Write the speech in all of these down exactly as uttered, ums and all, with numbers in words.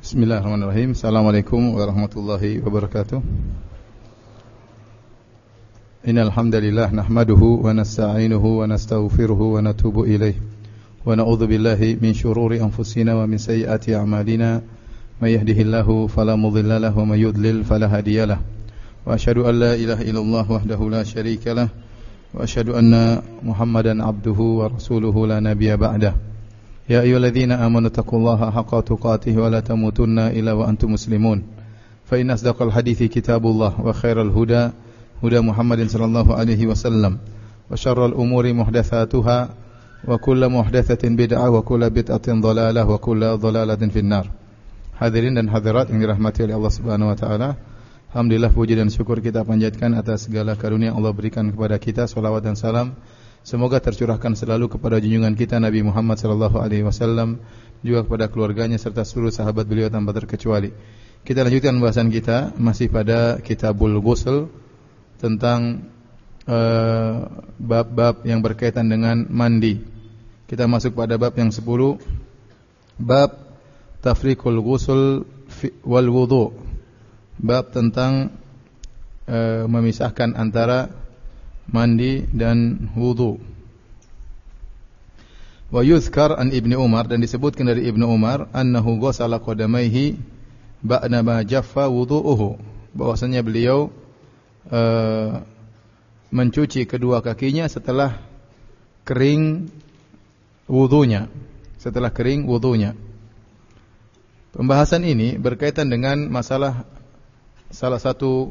Bismillahirrahmanirrahim. Assalamualaikum warahmatullahi wabarakatuh. Innal hamdalillah nahmaduhu wa nasta'inuhu wa nastaghfiruhu wa natubu ilayh. Wa na'udzu billahi min shururi anfusina wa min sayyiati a'malina. May yahdihillahu fala mudilla lahu wa may yudlil fala hadiyalah. Wa asyhadu an la ilaha illallah wahdahu la syarika lah wa asyhadu anna Muhammadan abduhu wa rasuluhu la nabiyya ba'dah. Ya ayyuhalladzina amanu taqullaha haqqa tuqatih wa la tamutunna illa wa antum muslimun. Fa inna asdaqal hadithi kitabullah wa khairal huda huda Muhammadin sallallahu alaihi wasallam wa syarrul umuri muhdatsatuha wa kullu muhdatsatin bid'ah wa kullu bid'atin dhalalah wa kullu dhalalatin finnar. Hadirin dan hadirat yang dirahmati oleh Allah Subhanahu wa taala, alhamdulillah puji dan syukur kita panjatkan atas segala karunia Allah berikan kepada kita. Salawat dan salam semoga tercurahkan selalu kepada junjungan kita Nabi Muhammad sallallahu alaihi wasallam, juga kepada keluarganya serta seluruh sahabat beliau tanpa terkecuali. Kita lanjutkan pembahasan kita masih pada Kitabul Ghusl tentang uh, bab-bab yang berkaitan dengan mandi. Kita masuk pada bab yang sepuluh, bab tafriqul ghusl wal wudu. Bab tentang uh, memisahkan antara mandi dan wudu. Wa yuzkar an Ibnu Umar, dan disebutkan dari Ibnu Umar, annahu ghasala qadamaihi ba'da ma jaffa wudu'uhu, bahwasanya beliau uh, mencuci kedua kakinya setelah kering wudunya, setelah kering wudunya. Pembahasan ini berkaitan dengan masalah salah satu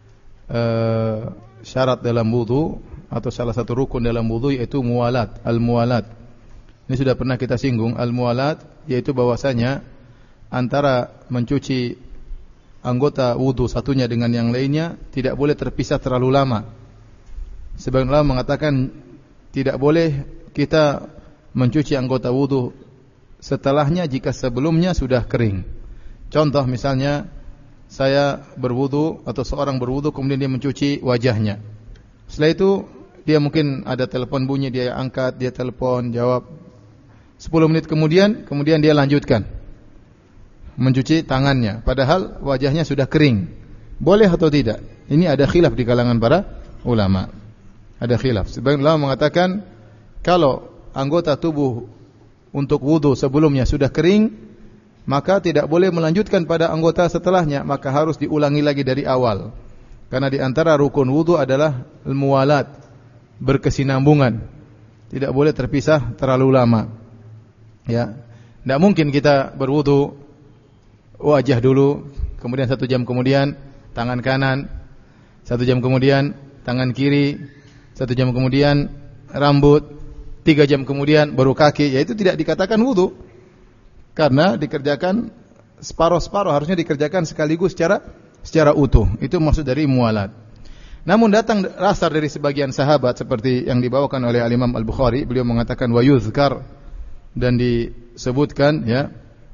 uh, syarat dalam wudu atau salah satu rukun dalam wudu, yaitu muwalat, al-muwalat. Ini sudah pernah kita singgung. Al-muwalat yaitu bahwasanya antara mencuci anggota wudu satunya dengan yang lainnya tidak boleh terpisah terlalu lama. Sebagian ulama mengatakan tidak boleh kita mencuci anggota wudu setelahnya jika sebelumnya sudah kering. Contoh misalnya, saya berwudu atau seorang berwudu kemudian dia mencuci wajahnya. Setelah itu dia mungkin ada telepon bunyi, dia angkat, dia telepon, jawab. sepuluh menit kemudian, kemudian dia lanjutkan mencuci tangannya, padahal wajahnya sudah kering. Boleh atau tidak? Ini ada khilaf di kalangan para ulama. Ada khilaf. Sebagian ulama mengatakan kalau anggota tubuh untuk wudu sebelumnya sudah kering, maka tidak boleh melanjutkan pada anggota setelahnya, maka harus diulangi lagi dari awal. Karena di antara rukun wudu adalah al-muwalat, berkesinambungan. Tidak boleh terpisah terlalu lama. Ya, tidak mungkin kita berwudu wajah dulu, kemudian satu jam kemudian tangan kanan, satu jam kemudian tangan kiri, satu jam kemudian rambut, tiga jam kemudian baru kaki. Ya, itu tidak dikatakan wudu. Karena dikerjakan separuh-separuh, harusnya dikerjakan sekaligus secara secara utuh. Itu maksud dari muwalat. Namun datang asar dari sebagian sahabat seperti yang dibawakan oleh Al-Imam Al-Bukhari, beliau mengatakan wa yuzkar, dan disebutkan ya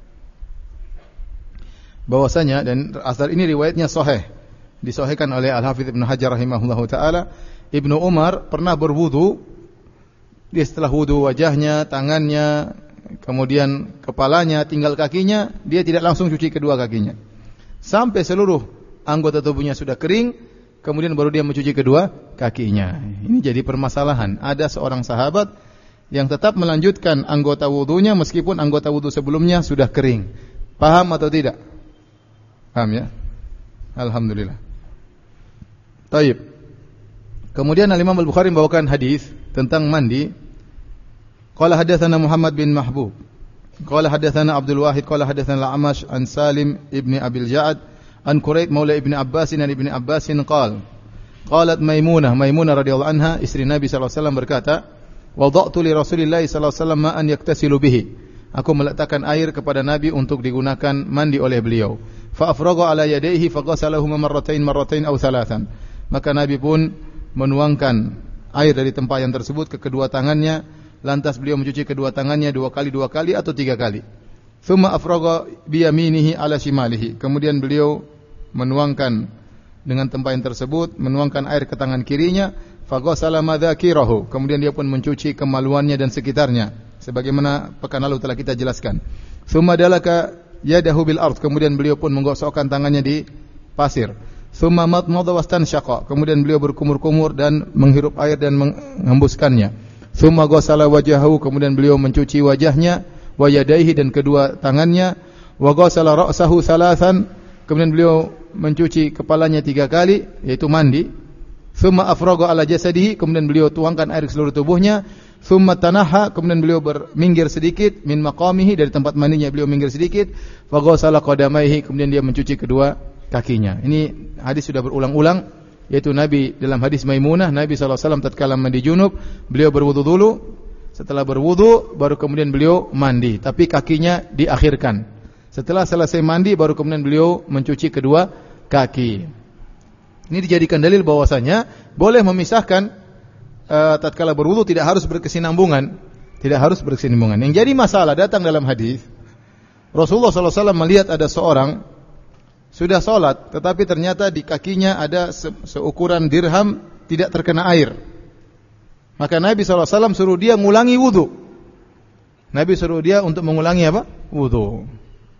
bahwasanya, dan asar ini riwayatnya sahih, disahihkan oleh Al-Hafidz Ibnu Hajar rahimahullahu taala, Ibnu Umar pernah berwudu, dia setelah wudu wajahnya, tangannya, kemudian kepalanya, tinggal kakinya, dia tidak langsung cuci kedua kakinya sampai seluruh anggota tubuhnya sudah kering, kemudian baru dia mencuci kedua kakinya. Ini jadi permasalahan. Ada seorang sahabat yang tetap melanjutkan anggota wudunya meskipun anggota wudu sebelumnya sudah kering. Paham atau tidak? Paham ya? Alhamdulillah. Taib. Kemudian Al-Imam Al-Bukhari membawakan hadis tentang mandi. Qala hadatsana Muhammad bin Mahbub, qala hadatsana Abdul Wahid, qala hadatsana Al-Amash an Salim ibni Abil Ja'ad an Quraib maula ibni Abbas an ibni Abbas qala qalat Maimunah, Maimunah radhiyallahu anha istri Nabi sallallahu alaihi wasallam berkata, wada'tu li Rasulillah sallallahu alaihi wasallam ma'an yaktasilu bihi, aku meletakkan air kepada Nabi untuk digunakan mandi oleh beliau. Fa afragha ala yadayhi fa ghasalahuma marratain marratain aw thalathan, maka Nabi pun menuangkan air dari tempayan tersebut ke kedua tangannya, lantas beliau mencuci kedua tangannya dua kali, dua kali atau tiga kali. Thumma afragha biyaminihi ala shimalihi, kemudian beliau menuangkan dengan tempayan tersebut, menuangkan air ke tangan kirinya. Faghasala madzakirahu, kemudian dia pun mencuci kemaluannya dan sekitarnya, sebagaimana pekan lalu telah kita jelaskan. Thumma dalaka yadahu bil ard, kemudian beliau pun menggosokkan tangannya di pasir. Tsumma madmada wastansyaqa, kemudian beliau berkumur-kumur dan menghirup air dan menghembuskannya. Tsumma ghassala wajahahu, kemudian beliau mencuci wajahnya, wa yadayhi, dan kedua tangannya, wa ghassala ra'sahu thalathan, kemudian beliau mencuci kepalanya tiga kali, yaitu mandi. Tsumma afraga ala jasadihi, kemudian beliau tuangkan air ke seluruh tubuhnya. Tsumma tanaha, kemudian beliau berminggir sedikit min maqamihi, dari tempat mandinya beliau minggir sedikit. Fa ghassala qadamaihi, kemudian dia mencuci kedua kakinya. Ini hadis sudah berulang-ulang, yaitu Nabi dalam hadis Maimunah, Nabi sallallahu alaihi wasallam tatkala mandi junub, beliau berwudu dulu. Setelah berwudu baru kemudian beliau mandi, tapi kakinya diakhirkan. Setelah selesai mandi baru kemudian beliau mencuci kedua kaki. Ini dijadikan dalil bahwasanya boleh memisahkan Uh, tatkala berwudu, tidak harus berkesinambungan, tidak harus berkesinambungan. Yang jadi masalah datang dalam hadis, Rasulullah sallallahu alaihi wasallam melihat ada seorang sudah sholat, tetapi ternyata di kakinya ada se- seukuran dirham tidak terkena air. Maka Nabi sallallahu alaihi wasallam suruh dia mengulangi wudu. Nabi suruh dia untuk mengulangi apa? Wudu.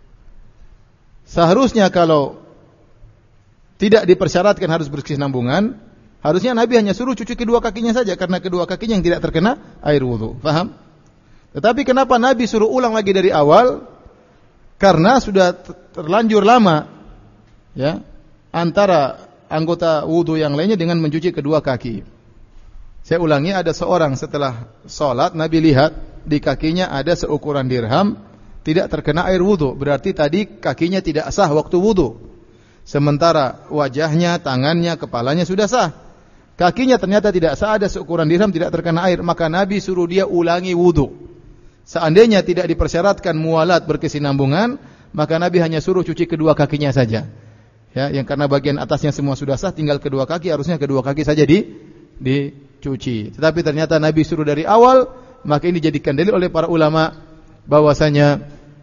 Seharusnya kalau tidak dipersyaratkan harus berkesinambungan, harusnya Nabi hanya suruh cuci kedua kakinya saja, karena kedua kakinya yang tidak terkena air wudu. Faham? Tetapi kenapa Nabi suruh ulang lagi dari awal? Karena sudah terlanjur lama, ya, antara anggota wudu yang lainnya dengan mencuci kedua kaki. Saya ulangi, ada seorang setelah sholat, Nabi lihat di kakinya ada seukuran dirham tidak terkena air wudu. Berarti tadi kakinya tidak sah waktu wudu. Sementara wajahnya, tangannya, kepalanya sudah sah. Kakinya ternyata tidak sah, ada seukuran dirham tidak terkena air, maka Nabi suruh dia ulangi wudu. Seandainya tidak dipersyaratkan mualat berkesinambungan, maka Nabi hanya suruh cuci kedua kakinya saja. Ya, yang karena bagian atasnya semua sudah sah, tinggal kedua kaki, harusnya kedua kaki saja di dicuci. Tetapi ternyata Nabi suruh dari awal, maka ini dijadikan dalil oleh para ulama bahwasanya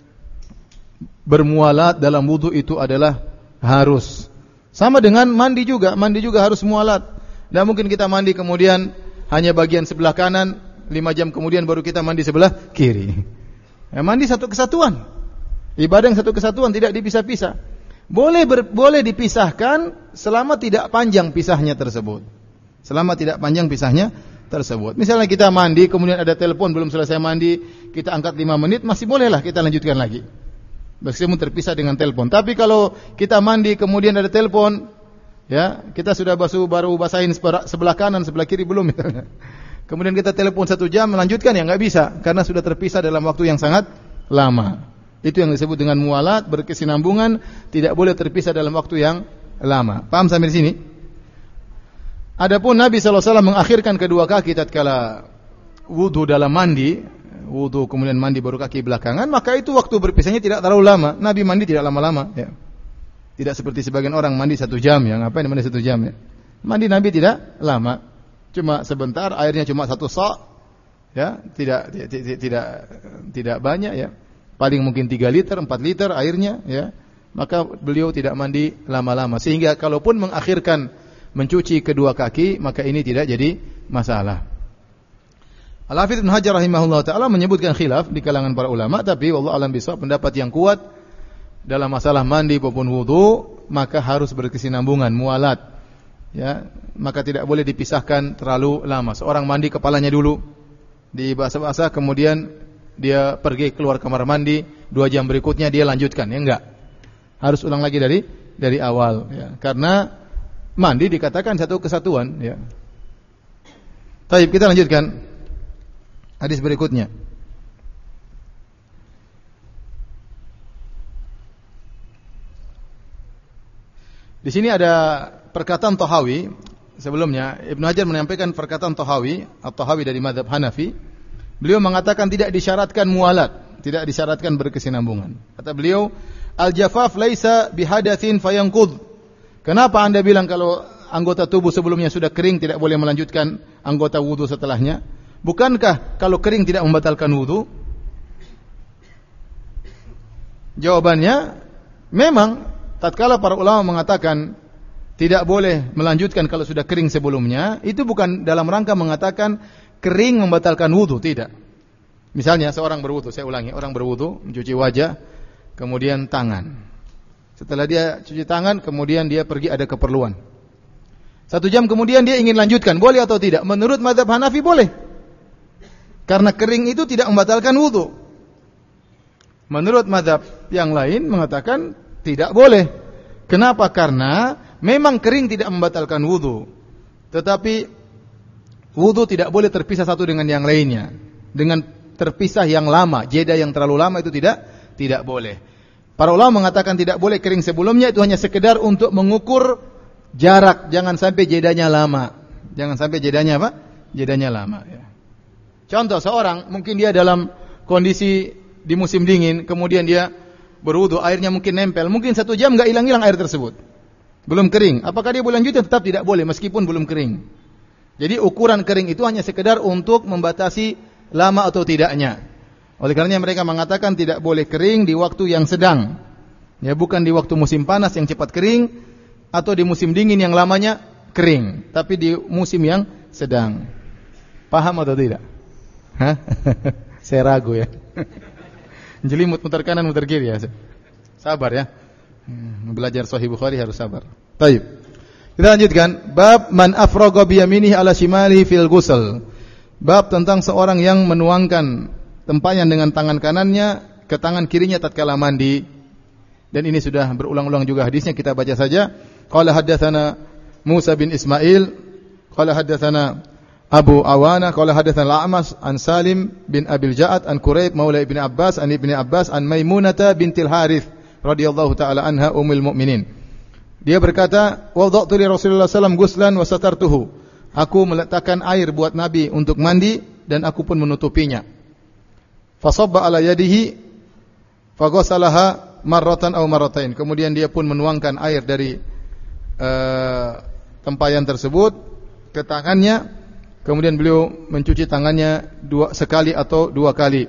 bermualat dalam wudu itu adalah harus. Sama dengan mandi juga, mandi juga harus mualat. Tidak mungkin kita mandi kemudian hanya bagian sebelah kanan, lima jam kemudian baru kita mandi sebelah kiri. Ya, mandi satu kesatuan. Ibadah yang satu kesatuan, tidak dipisah-pisah. Boleh ber, boleh dipisahkan selama tidak panjang pisahnya tersebut. Selama tidak panjang pisahnya tersebut. Misalnya kita mandi, kemudian ada telepon, belum selesai mandi, kita angkat lima menit, masih bolehlah kita lanjutkan lagi. Meskipun terpisah dengan telepon. Tapi kalau kita mandi, kemudian ada telepon, ya, kita sudah basuh, baru basahin sebelah kanan, sebelah kiri belum misalnya. Kemudian kita telepon satu jam, melanjutkan, ya nggak bisa, karena sudah terpisah dalam waktu yang sangat lama. Itu yang disebut dengan mualat, berkesinambungan, tidak boleh terpisah dalam waktu yang lama. Paham sampai di sini? Adapun Nabi sallallahu alaihi wasallam mengakhirkan kedua kaki tatkala wudu dalam mandi, wudu kemudian mandi baru kaki belakangan, maka itu waktu berpisahnya tidak terlalu lama. Nabi mandi tidak lama-lama, ya. Tidak seperti sebagian orang mandi satu jam, ya. Ngapain mandi satu jam, ya? Mandi Nabi tidak lama, cuma sebentar, airnya cuma satu sa', ya, tidak tidak tidak tidak banyak, ya. Paling mungkin tiga liter, empat liter airnya, ya. Maka beliau tidak mandi lama-lama, sehingga kalaupun mengakhirkan mencuci kedua kaki, maka ini tidak jadi masalah. Al-Hafidz Ibnu Hajar rahimahullah taala menyebutkan khilaf di kalangan para ulama, tapi wallahu alam bisawab, pendapat yang kuat dalam masalah mandi maupun wudu maka harus berkesinambungan, mualat. Ya, maka tidak boleh dipisahkan terlalu lama. Seorang mandi kepalanya dulu, dibasah-basah, kemudian dia pergi keluar kamar mandi, dua jam berikutnya dia lanjutkan, ya enggak. Harus ulang lagi dari dari awal, ya. Karena mandi dikatakan satu kesatuan, ya. Baik, kita lanjutkan hadis berikutnya. Di sini ada perkataan Tahawi. Sebelumnya Ibnu Hajar menyampaikan perkataan Tahawi, At-Tahawi dari mazhab Hanafi. Beliau mengatakan tidak disyaratkan mualat, tidak disyaratkan berkesinambungan. Kata beliau, al-jafaf laisa bihadatsin fayanqud. Kenapa Anda bilang kalau anggota tubuh sebelumnya sudah kering tidak boleh melanjutkan anggota wudu setelahnya? Bukankah kalau kering tidak membatalkan wudu? Jawabannya, memang tatkala para ulama mengatakan tidak boleh melanjutkan kalau sudah kering sebelumnya, itu bukan dalam rangka mengatakan kering membatalkan wudu, tidak. Misalnya seorang berwudu, saya ulangi, orang berwudu, mencuci wajah, kemudian tangan. Setelah dia cuci tangan, kemudian dia pergi ada keperluan. Satu jam kemudian dia ingin lanjutkan, boleh atau tidak? Menurut mazhab Hanafi boleh. Karena kering itu tidak membatalkan wudu. Menurut mazhab yang lain mengatakan tidak boleh. Kenapa? Karena memang kering tidak membatalkan wudu. Tetapi wudu tidak boleh terpisah satu dengan yang lainnya. Dengan terpisah yang lama, jeda yang terlalu lama itu tidak tidak boleh. Para ulama mengatakan tidak boleh kering sebelumnya, itu hanya sekedar untuk mengukur jarak, jangan sampai jedanya lama. Jangan sampai jedanya apa? Jedanya lama ya. Contoh, seorang mungkin dia dalam kondisi di musim dingin, kemudian dia berwudu, airnya mungkin nempel, mungkin satu jam enggak hilang-hilang air tersebut. Belum kering. Apakah dia boleh lanjutkan? Tetap tidak boleh meskipun belum kering. Jadi ukuran kering itu hanya sekedar untuk membatasi lama atau tidaknya. Oleh karenanya mereka mengatakan tidak boleh kering di waktu yang sedang. Ya, bukan di waktu musim panas yang cepat kering atau di musim dingin yang lamanya kering, tapi di musim yang sedang. Paham atau tidak? Hah? Saya ragu ya. Jelimut muter kanan muter kiri ya. Sabar ya. Belajar Sahih Bukhari harus sabar. Baik. Kita lanjutkan. Bab man afraga bi yaminihi ala shimalihi fil ghusl. Bab tentang seorang yang menuangkan tempayan dengan tangan kanannya ke tangan kirinya tatkala mandi. Dan ini sudah berulang-ulang juga hadisnya, kita baca saja. Qala haddatsana Musa bin Ismail, qala haddatsana Abu Awana, qala haddatsana Al-A'mash an Salim bin Abil Ja'ad an Quraib maula Ibnu Abbas an Ibnu Abbas an Maimunah bintil Harith radhiyallahu taala anha ummul mukminin. Dia berkata, "Wada'tu li Rasulullah sallallahu alaihi wasallam ghuslan wa satartuhu." Aku meletakkan air buat Nabi untuk mandi dan aku pun menutupinya. Fasabba ala yadihi faghasalaha marratan aw marratain. Kemudian dia pun menuangkan air dari uh, tempayan tersebut ke tangannya. Kemudian beliau mencuci tangannya dua sekali atau dua kali.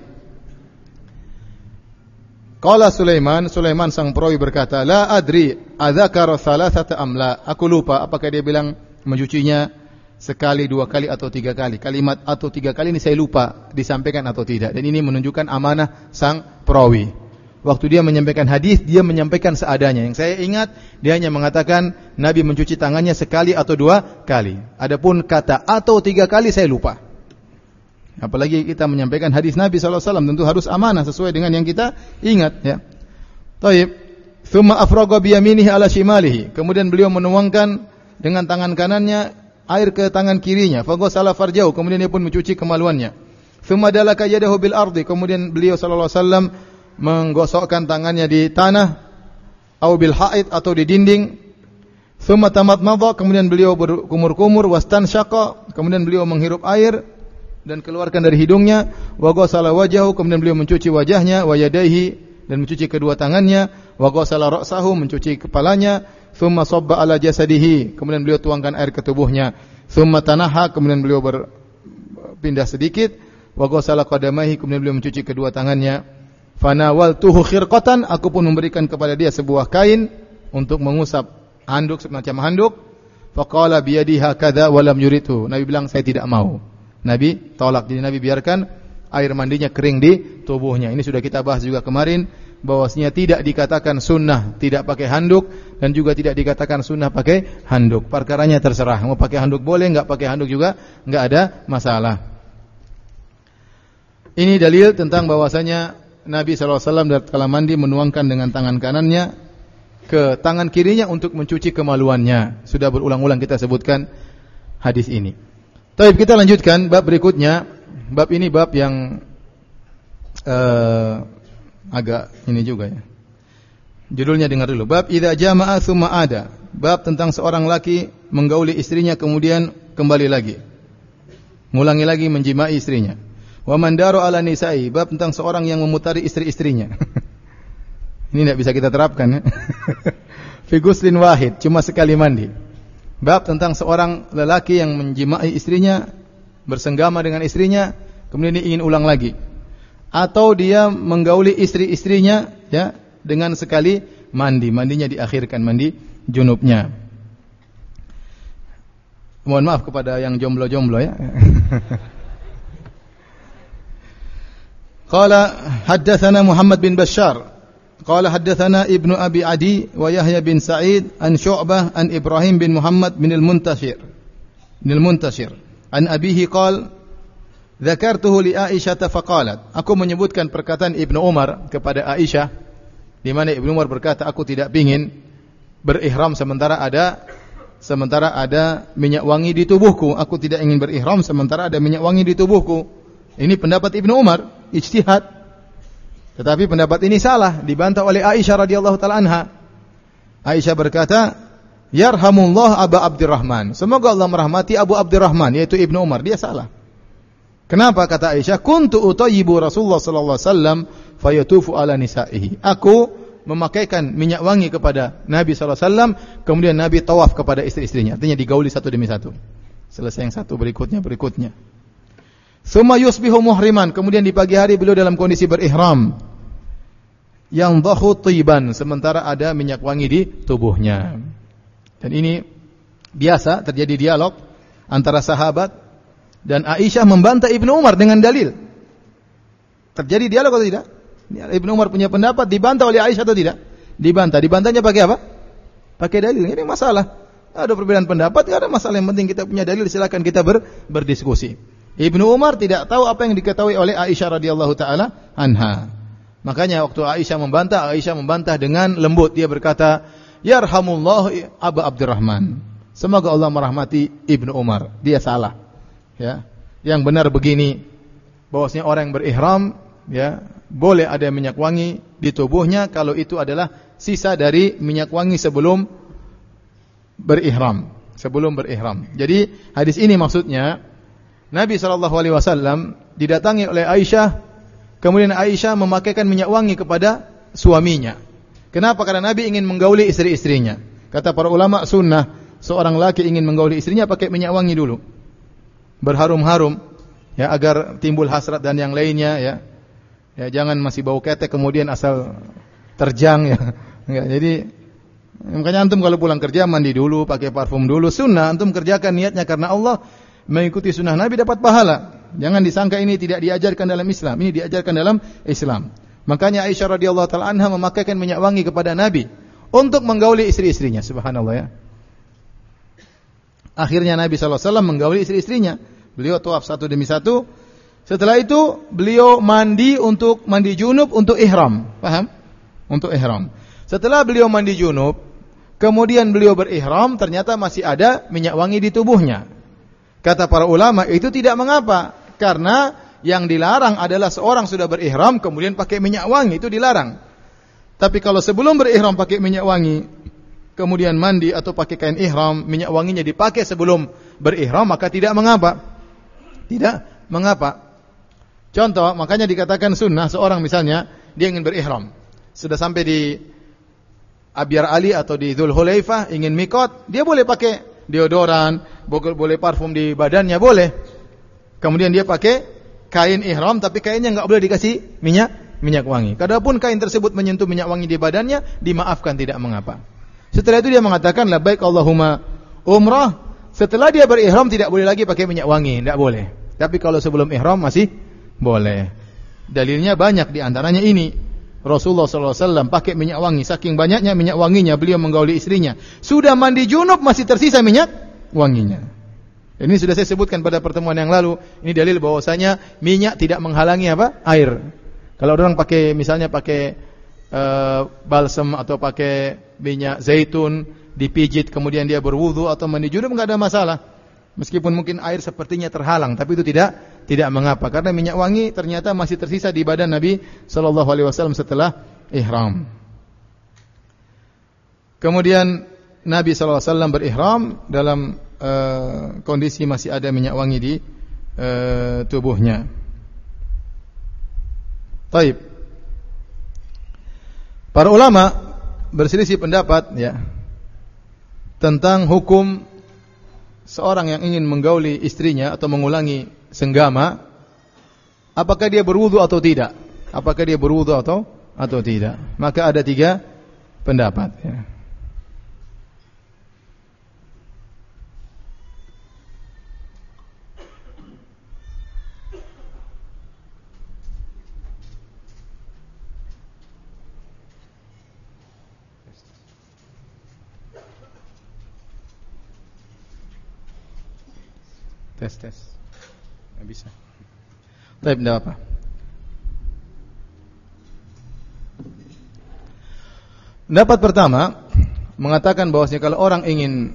Qala Sulaiman, Sulaiman sang perawi berkata, "La adri adzakara thalathata am la." Aku lupa apakah dia bilang mencucinya sekali, dua kali atau tiga kali. Kalimat atau tiga kali ini saya lupa disampaikan atau tidak. Dan ini menunjukkan amanah sang perawi. Waktu dia menyampaikan hadis, dia menyampaikan seadanya. Yang saya ingat, dia hanya mengatakan Nabi mencuci tangannya sekali atau dua kali. Adapun kata atau tiga kali saya lupa. Apalagi kita menyampaikan hadis Nabi sallallahu alaihi wasallam, tentu harus amanah sesuai dengan yang kita ingat ya. Taib. Tsumma afraga bi yaminihi ala shimalihi. Kemudian beliau menuangkan dengan tangan kanannya air ke tangan kirinya. Faghasala farjahu. Kemudian dia pun mencuci kemaluannya. Tsumma dalaka yadahu bil ardi. Kemudian beliau sallallahu alaihi wasallam menggosokkan tangannya di tanah atau bil haid atau di dinding. Tsumma tamatmadha. Kemudian beliau berkumur-kumur wastanshaqa. Kemudian beliau menghirup air dan keluarkan dari hidungnya. Wa ghasala wajhahu. Kemudian beliau mencuci wajahnya, wa yadayhi, dan mencuci kedua tangannya. Wa ghasala ra'sahu, mencuci kepalanya. Tsumma sabba ala jasadihi. Kemudian beliau tuangkan air ke tubuhnya. Tsumma tanaha. Kemudian beliau berpindah sedikit. Wa ghasala qadamaihi. Kemudian beliau mencuci kedua tangannya. Fanawaltuhu khirqatan. Aku pun memberikan kepada dia sebuah kain untuk mengusap handuk, semacam handuk. Faqala biyadihi hakadha wa lam yuridhu. Nabi bilang saya tidak mau. Nabi tolak. Jadi Nabi biarkan air mandinya kering di tubuhnya. Ini sudah kita bahas juga kemarin, bahwasanya tidak dikatakan sunnah tidak pakai handuk dan juga tidak dikatakan sunnah pakai handuk. Perkaranya terserah. Mau pakai handuk boleh, enggak pakai handuk juga enggak ada masalah. Ini dalil tentang bahwasanya Nabi sallallahu alaihi wasallam tatkala mandi menuangkan dengan tangan kanannya ke tangan kirinya untuk mencuci kemaluannya. Sudah berulang-ulang kita sebutkan hadis ini. Baik, kita lanjutkan bab berikutnya. Bab ini bab yang uh, agak ini juga ya. Judulnya dengar dulu. Bab idza jama'a tsumma ada. Bab tentang seorang laki menggauli istrinya kemudian kembali lagi. Ngulangi lagi menjimai istrinya. Wa man daru ala nisa'i. Bab tentang seorang yang memutari istri-istrinya. Ini tidak bisa kita terapkan ya. Fi ghuslin wahid, cuma sekali mandi. Bab tentang seorang lelaki yang menjimai istrinya, bersenggama dengan istrinya, kemudian dia ingin ulang lagi. Atau dia menggauli istri-istrinya ya dengan sekali mandi, mandinya diakhirkan, mandi junubnya. Mohon maaf kepada yang jomblo-jomblo ya. Qala haddatsana Muhammad bin Bashar qala haddatsana Ibnu Abi Adi wa Yahya bin Sa'id an Syu'bah an Ibrahim bin Muhammad bin al-Muntashir. Bin al-Muntashir. An abihi qala dzakartuhu li Aisyah faqalat. Aku menyebutkan perkataan Ibnu Umar kepada Aisyah di mana Ibnu Umar berkata, aku tidak ingin berihram sementara ada sementara ada minyak wangi di tubuhku. Aku tidak ingin berihram sementara ada minyak wangi di tubuhku. Ini pendapat Ibnu Umar, ijtihad. Tetapi pendapat ini salah, dibantah oleh Aisyah radhiyallahu taala anha. Aisyah berkata, "Yarhamullah Aba Abdurrahman." Semoga Allah merahmati Abu Abdurrahman, yaitu Ibnu Umar. Dia salah. Kenapa kata Aisyah? "Kuntu utayyibu Rasulullah sallallahu alaihi wasallam fayatufu ala nisaihi." Aku memakaikan minyak wangi kepada Nabi sallallahu alaihi wasallam, kemudian Nabi tawaf kepada istri-istrinya. Artinya digauli satu demi satu. Selesai yang satu, berikutnya berikutnya. Tsumma yusbihu muhriman, kemudian di pagi hari beliau dalam kondisi berihram. Yang dhahu tiban, sementara ada minyak wangi di tubuhnya. Dan ini biasa terjadi dialog antara sahabat dan Aisyah membantah Ibnu Umar dengan dalil. Terjadi dialog atau tidak? Ibnu Umar punya pendapat, dibantah oleh Aisyah atau tidak? Dibantah. Dibantahnya pakai apa? Pakai dalil. Ini masalah. Ada perbedaan pendapat, enggak ada masalah. Yang penting kita punya dalil, silakan kita ber, berdiskusi. Ibnu Umar tidak tahu apa yang diketahui oleh Aisyah radhiyallahu taala anha. Makanya waktu Aisyah membantah, Aisyah membantah dengan lembut. Dia berkata, "Yarhamullah Abu Abdurrahman." Semoga Allah merahmati Ibnu Umar. Dia salah. Ya. Yang benar begini, bahwasanya orang yang berihram, ya, boleh ada minyak wangi di tubuhnya kalau itu adalah sisa dari minyak wangi sebelum berihram, sebelum berihram. Jadi hadis ini maksudnya Nabi shallallahu alaihi wasallam didatangi oleh Aisyah, kemudian Aisyah memakaikan minyak wangi kepada suaminya. Kenapa? Karena Nabi ingin menggauli istri-istrinya. Kata para ulama sunnah, seorang laki ingin menggauli istrinya pakai minyak wangi dulu, berharum-harum, ya, agar timbul hasrat dan yang lainnya, ya. Ya, jangan masih bau ketek kemudian asal terjang, ya. Enggak, jadi makanya antum kalau pulang kerja mandi dulu, pakai parfum dulu, sunnah. Antum kerjakan niatnya karena Allah, mengikuti sunnah Nabi dapat pahala. Jangan disangka ini tidak diajarkan dalam Islam. Ini diajarkan dalam Islam. Makanya Aisyah radhiyallahu taala anha memakaikan minyak wangi kepada Nabi untuk menggauli istri-istrinya. Subhanallah, ya. Akhirnya Nabi sallallahu alaihi wasallam menggauli istri-istrinya. Beliau tawaf satu demi satu. Setelah itu beliau mandi untuk mandi junub untuk ihram. Paham? Untuk ihram. Setelah beliau mandi junub, kemudian beliau berihram, ternyata masih ada minyak wangi di tubuhnya. Kata para ulama, itu tidak mengapa, karena yang dilarang adalah seorang sudah berihram kemudian pakai minyak wangi, itu dilarang. Tapi kalau sebelum berihram pakai minyak wangi, kemudian mandi atau pakai kain ihram, minyak wanginya dipakai sebelum berihram, maka tidak mengapa. Tidak mengapa. Contoh, makanya dikatakan sunnah, seorang misalnya dia ingin berihram, sudah sampai di Abyar Ali atau di Dzul Hulaifah, ingin mikot, dia boleh pakai deodoran, boleh parfum di badannya, boleh. Kemudian dia pakai kain ihram, tapi kainnya enggak boleh dikasih minyak minyak wangi. Kadapun kain tersebut menyentuh minyak wangi di badannya, dimaafkan, tidak mengapa. Setelah itu dia mengatakan labbaik Allahumma umrah. Setelah dia berihram tidak boleh lagi pakai minyak wangi, tidak boleh. Tapi kalau sebelum ihram masih boleh. Dalilnya banyak, di antaranya ini. Rasulullah sallallahu alaihi wasallam pakai minyak wangi, saking banyaknya minyak wanginya beliau menggauli istrinya. Sudah mandi junub masih tersisa minyak wanginya. Ini sudah saya sebutkan pada pertemuan yang lalu. Ini dalil bahwasanya minyak tidak menghalangi apa? Air. Kalau orang pakai misalnya pakai uh, balsam atau pakai minyak zaitun, dipijit kemudian dia berwudu atau mandi junub enggak ada masalah. Meskipun mungkin air sepertinya terhalang, tapi itu tidak tidak mengapa, karena minyak wangi ternyata masih tersisa di badan Nabi sallallahu alaihi wasallam setelah ihram. Kemudian Nabi sallallahu alaihi wasallam berihram dalam uh, kondisi masih ada minyak wangi di uh, tubuhnya. Taib. Para ulama berselisih pendapat, ya, tentang hukum seorang yang ingin menggauli istrinya atau mengulangi senggama, apakah dia berwudu atau tidak? Apakah dia berwudu atau atau tidak? Maka ada tiga pendapat, ya. Tes tes. Enggak bisa. Baik, enggak apa. Pendapat pertama mengatakan bahwasanya kalau orang ingin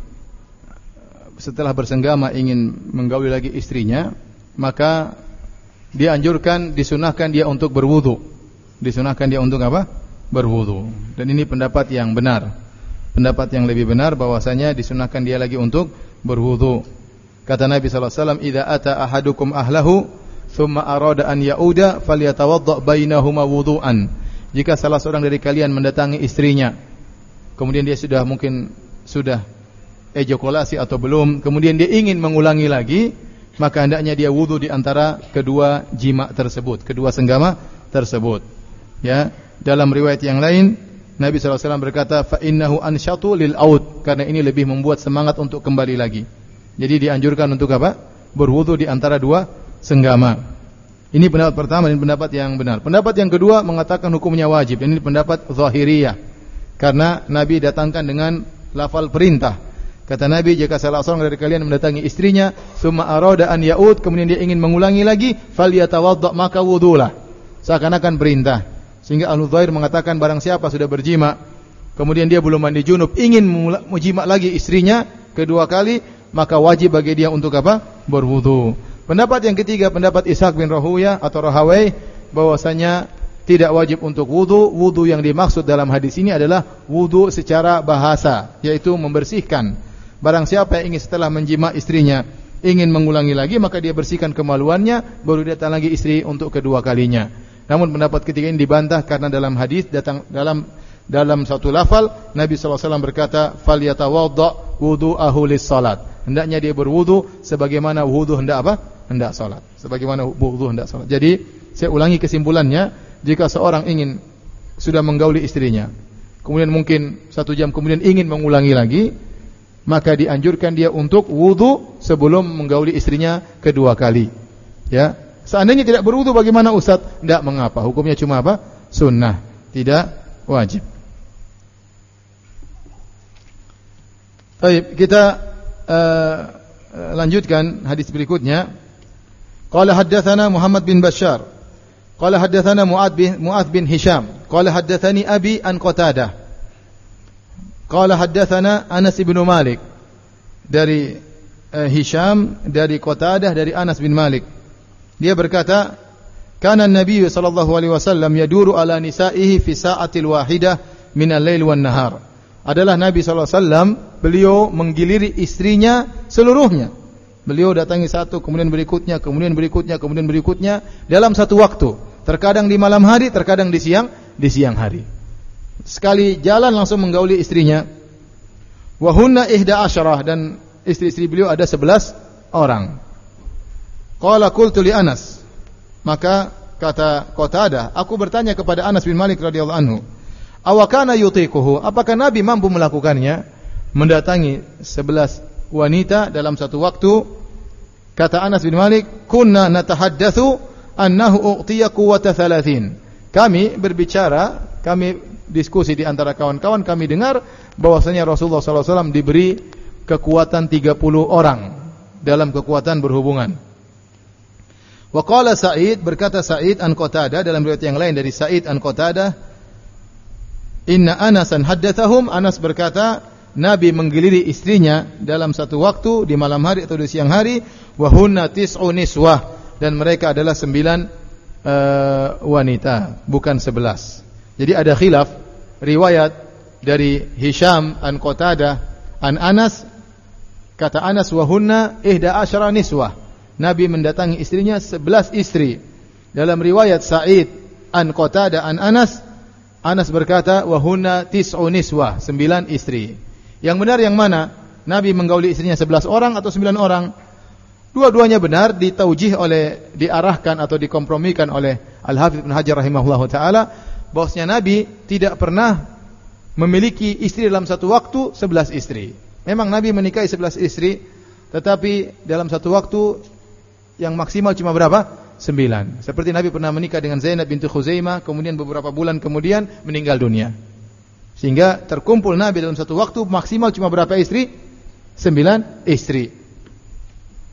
setelah bersenggama ingin menggauli lagi istrinya, maka dianjurkan, disunahkan dia untuk berwudu. Disunahkan dia untuk apa? Berwudu. Dan ini pendapat yang benar. Pendapat yang lebih benar bahwasanya disunahkan dia lagi untuk berwudu. Kata Nabi sallallahu alaihi wasallam, "Idza ata ahadukum ahlahu, thumma arada an ya'uda, falyatawadda bainahuma wudu'an." Jika salah seorang dari kalian mendatangi istrinya, kemudian dia sudah mungkin sudah ejakulasi atau belum, kemudian dia ingin mengulangi lagi, maka hendaknya dia wudu di antara kedua jima tersebut, kedua senggama tersebut. Ya, dalam riwayat yang lain Nabi sallallahu alaihi wasallam berkata, "Fa innahu ansyatu lil aud," karena ini lebih membuat semangat untuk kembali lagi. Jadi dianjurkan untuk apa? Berwudu di antara dua senggama. Ini pendapat pertama dan pendapat yang benar. Pendapat yang kedua mengatakan hukumnya wajib. Ini pendapat Zahiriyah. Karena Nabi datangkan dengan lafal perintah. Kata Nabi, jika salah seorang dari kalian mendatangi istrinya, summa arada an yaud, kemudian dia ingin mengulangi lagi, falyatawadda, maka wudulah. Seakan-akan perintah. Sehingga Al-Zahir mengatakan barang siapa sudah berjima, kemudian dia belum mandi junub, ingin menjima lagi istrinya kedua kali, maka wajib bagi dia untuk apa? Berwudu. Pendapat yang ketiga, pendapat Ishaq bin Rahuyah atau Rahawai, bahwasanya tidak wajib untuk wudu. Wudu yang dimaksud dalam hadis ini adalah wudu secara bahasa, yaitu membersihkan. Barang siapa yang ingin setelah menjima istrinya ingin mengulangi lagi, maka dia bersihkan kemaluannya, baru datang lagi istri untuk kedua kalinya. Namun pendapat ketiga ini dibantah karena dalam hadis datang dalam dalam satu lafal Nabi sallallahu alaihi wasallam berkata, "Falyatawadda wudu'ahu lis-salat." Hendaknya dia berwudu sebagaimana wudu hendak apa? Hendak salat. Sebagaimana wudu hendak salat. Jadi, saya ulangi kesimpulannya, jika seorang ingin sudah menggauli istrinya, kemudian mungkin satu jam kemudian ingin mengulangi lagi, maka dianjurkan dia untuk wudu sebelum menggauli istrinya kedua kali. Ya, seandainya tidak berwudu bagaimana Ustaz? Tidak mengapa, hukumnya cuma apa? Sunnah, tidak wajib. Baik, kita uh, lanjutkan hadis berikutnya. Qala haddatsana Muhammad bin Bashar, qala haddatsana Mu'adz bin Mu'adz bin Hisham, qala haddatsani abi an Qatadah. Qala haddatsana Anas bin Malik, dari uh, Hisham dari Qatadah dari Anas bin Malik. Dia berkata, kana an-nabiy sallallahu alaihi wasallam yaduru ala nisa'ihi fi sa'atil wahidah min al-lail wan nahar. Adalah Nabi sallallahu alaihi wasallam, beliau menggiliri istrinya seluruhnya. Beliau datangi satu, kemudian berikutnya, kemudian berikutnya, kemudian berikutnya dalam satu waktu. Terkadang di malam hari, terkadang di siang, di siang hari. Sekali jalan langsung menggauli istrinya. Wa hunna ihda asyarah, dan istri-istri beliau ada sebelas orang. Qala qultu li Anas, maka kata Qatadah, aku bertanya kepada Anas bin Malik radhiyallahu anhu, awakana yutiquhu, apakah Nabi mampu melakukannya, mendatangi sebelas wanita dalam satu waktu? Kata Anas bin Malik, kunna natahaddatsu annahu u'tiya quwwata thalathin. Kami berbicara, kami diskusi di antara kawan-kawan, kami dengar bahwasanya Rasulullah sallallahu alaihi wasallam diberi kekuatan tiga puluh orang dalam kekuatan berhubungan. Wa qala Sa'id, berkata Sa'id an Qatadah dalam riwayat yang lain dari Sa'id an Qatadah, inna Anasan haddatsahum, Anas berkata Nabi menggiliri istrinya dalam satu waktu di malam hari atau di siang hari, wa hunna tis'u niswah, dan mereka adalah sembilan uh, wanita, bukan sebelas. Jadi ada khilaf riwayat dari Hisham an Qatadah an Anas, kata Anas wa hunna ihda asyara niswah, Nabi mendatangi istrinya sebelas istri. Dalam riwayat Sa'id an Qatadah an Anas, Anas berkata wa hunna tis'u niswah, sembilan istri. Yang benar yang mana? Nabi menggauli istrinya sebelas orang atau sembilan orang? Dua-duanya benar, ditaujih oleh, diarahkan atau dikompromikan oleh Al-Hafidz Ibnu Hajar rahimahullahu taala, bahwasanya Nabi tidak pernah memiliki istri dalam satu waktu sebelas istri. Memang Nabi menikahi sebelas istri, tetapi dalam satu waktu yang maksimal cuma berapa? Sembilan. Seperti Nabi pernah menikah dengan Zainab binti Khuzaimah, kemudian beberapa bulan kemudian meninggal dunia. Sehingga terkumpul Nabi dalam satu waktu maksimal cuma berapa istri? Sembilan istri.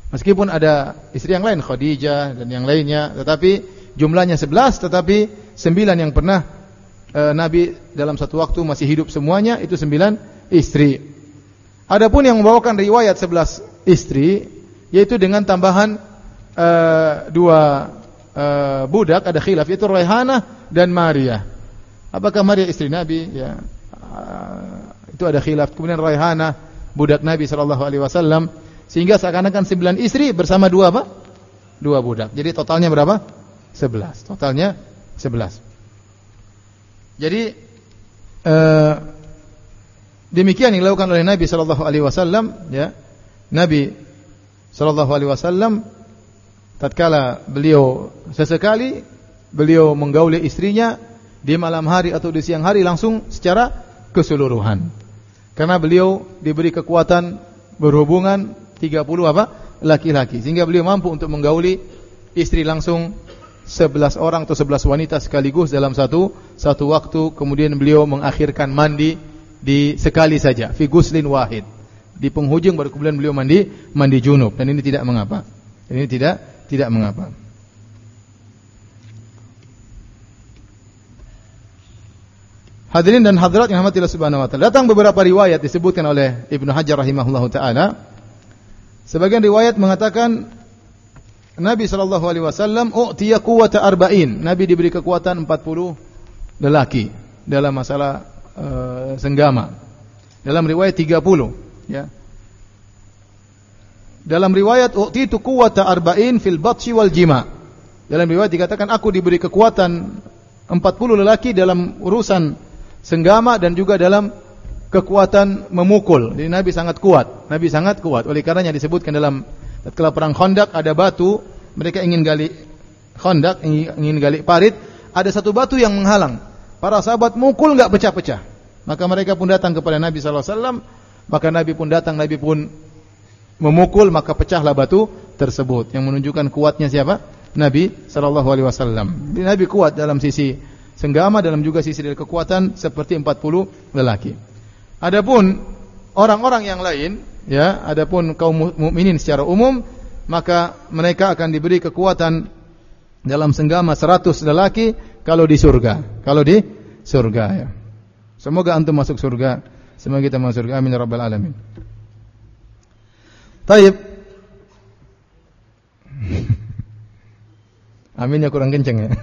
Meskipun ada istri yang lain, Khadijah dan yang lainnya, tetapi jumlahnya sebelas, tetapi sembilan yang pernah e, Nabi dalam satu waktu masih hidup semuanya, itu sembilan istri. Adapun yang membawakan riwayat sebelas istri, yaitu dengan tambahan e, dua e, budak, ada khilaf, yaitu Raihanah dan Maria. Apakah Maria istri Nabi? Ya, e, itu ada khilaf. Kemudian Raihanah, budak Nabi sallallahu alaihi wasallam, sehingga seakan-akan sembilan istri bersama dua apa? Dua budak. Jadi totalnya berapa? Sebelas. Totalnya sebelas. Jadi eh, demikian yang dilakukan oleh Nabi sallallahu alaihi wasallam, ya. Nabi sallallahu alaihi wasallam tatkala beliau sesekali beliau menggauli istrinya di malam hari atau di siang hari langsung secara keseluruhan. Karena beliau diberi kekuatan berhubungan tiga puluh apa? Laki-laki, sehingga beliau mampu untuk menggauli istri langsung sebelas orang atau sebelas wanita sekaligus dalam satu satu waktu. Kemudian beliau mengakhirkan mandi di sekali saja, fi guslin wahid. Di penghujung baru kemudian beliau mandi mandi junub, dan ini tidak mengapa. Ini tidak tidak mengapa. Hadirin dan hadirat yang rahmatillah subhanahu wa ta'ala, datang beberapa riwayat disebutkan oleh Ibnu Hajar rahimahullahu ta'ala. Sebagian riwayat mengatakan Nabi sallallahu alaihi wasallam u'tiya quwwata arba'in. Nabi diberi kekuatan empat puluh lelaki dalam masalah uh, senggama. Dalam riwayat tiga puluh, ya. Dalam riwayat u'titu quwwata arba'in fil batshi wal jima'. Dalam riwayat dikatakan aku diberi kekuatan empat puluh lelaki dalam urusan senggama dan juga dalam kekuatan memukul. Jadi Nabi sangat kuat. Nabi sangat kuat. Oleh karenanya disebutkan dalam tatkala perang Khandaq ada batu, mereka ingin gali Khandaq, ingin gali parit, ada satu batu yang menghalang. Para sahabat mukul enggak pecah-pecah. Maka mereka pun datang kepada Nabi sallallahu alaihi wasallam, maka Nabi pun datang, Nabi pun memukul, maka pecahlah batu tersebut, yang menunjukkan kuatnya siapa? Nabi sallallahu alaihi wasallam. Jadi Nabi kuat dalam sisi senggama, dalam juga sisi dari kekuatan seperti empat puluh lelaki. Adapun orang-orang yang lain, ya, adapun kaum mukminin secara umum, maka mereka akan diberi kekuatan dalam senggama seratus lelaki kalau di surga. Kalau di surga, ya. Semoga antum masuk surga. Semoga kita masuk surga. Amin ya rabbal alamin. Taib. Aminnya kurang kenceng, ya.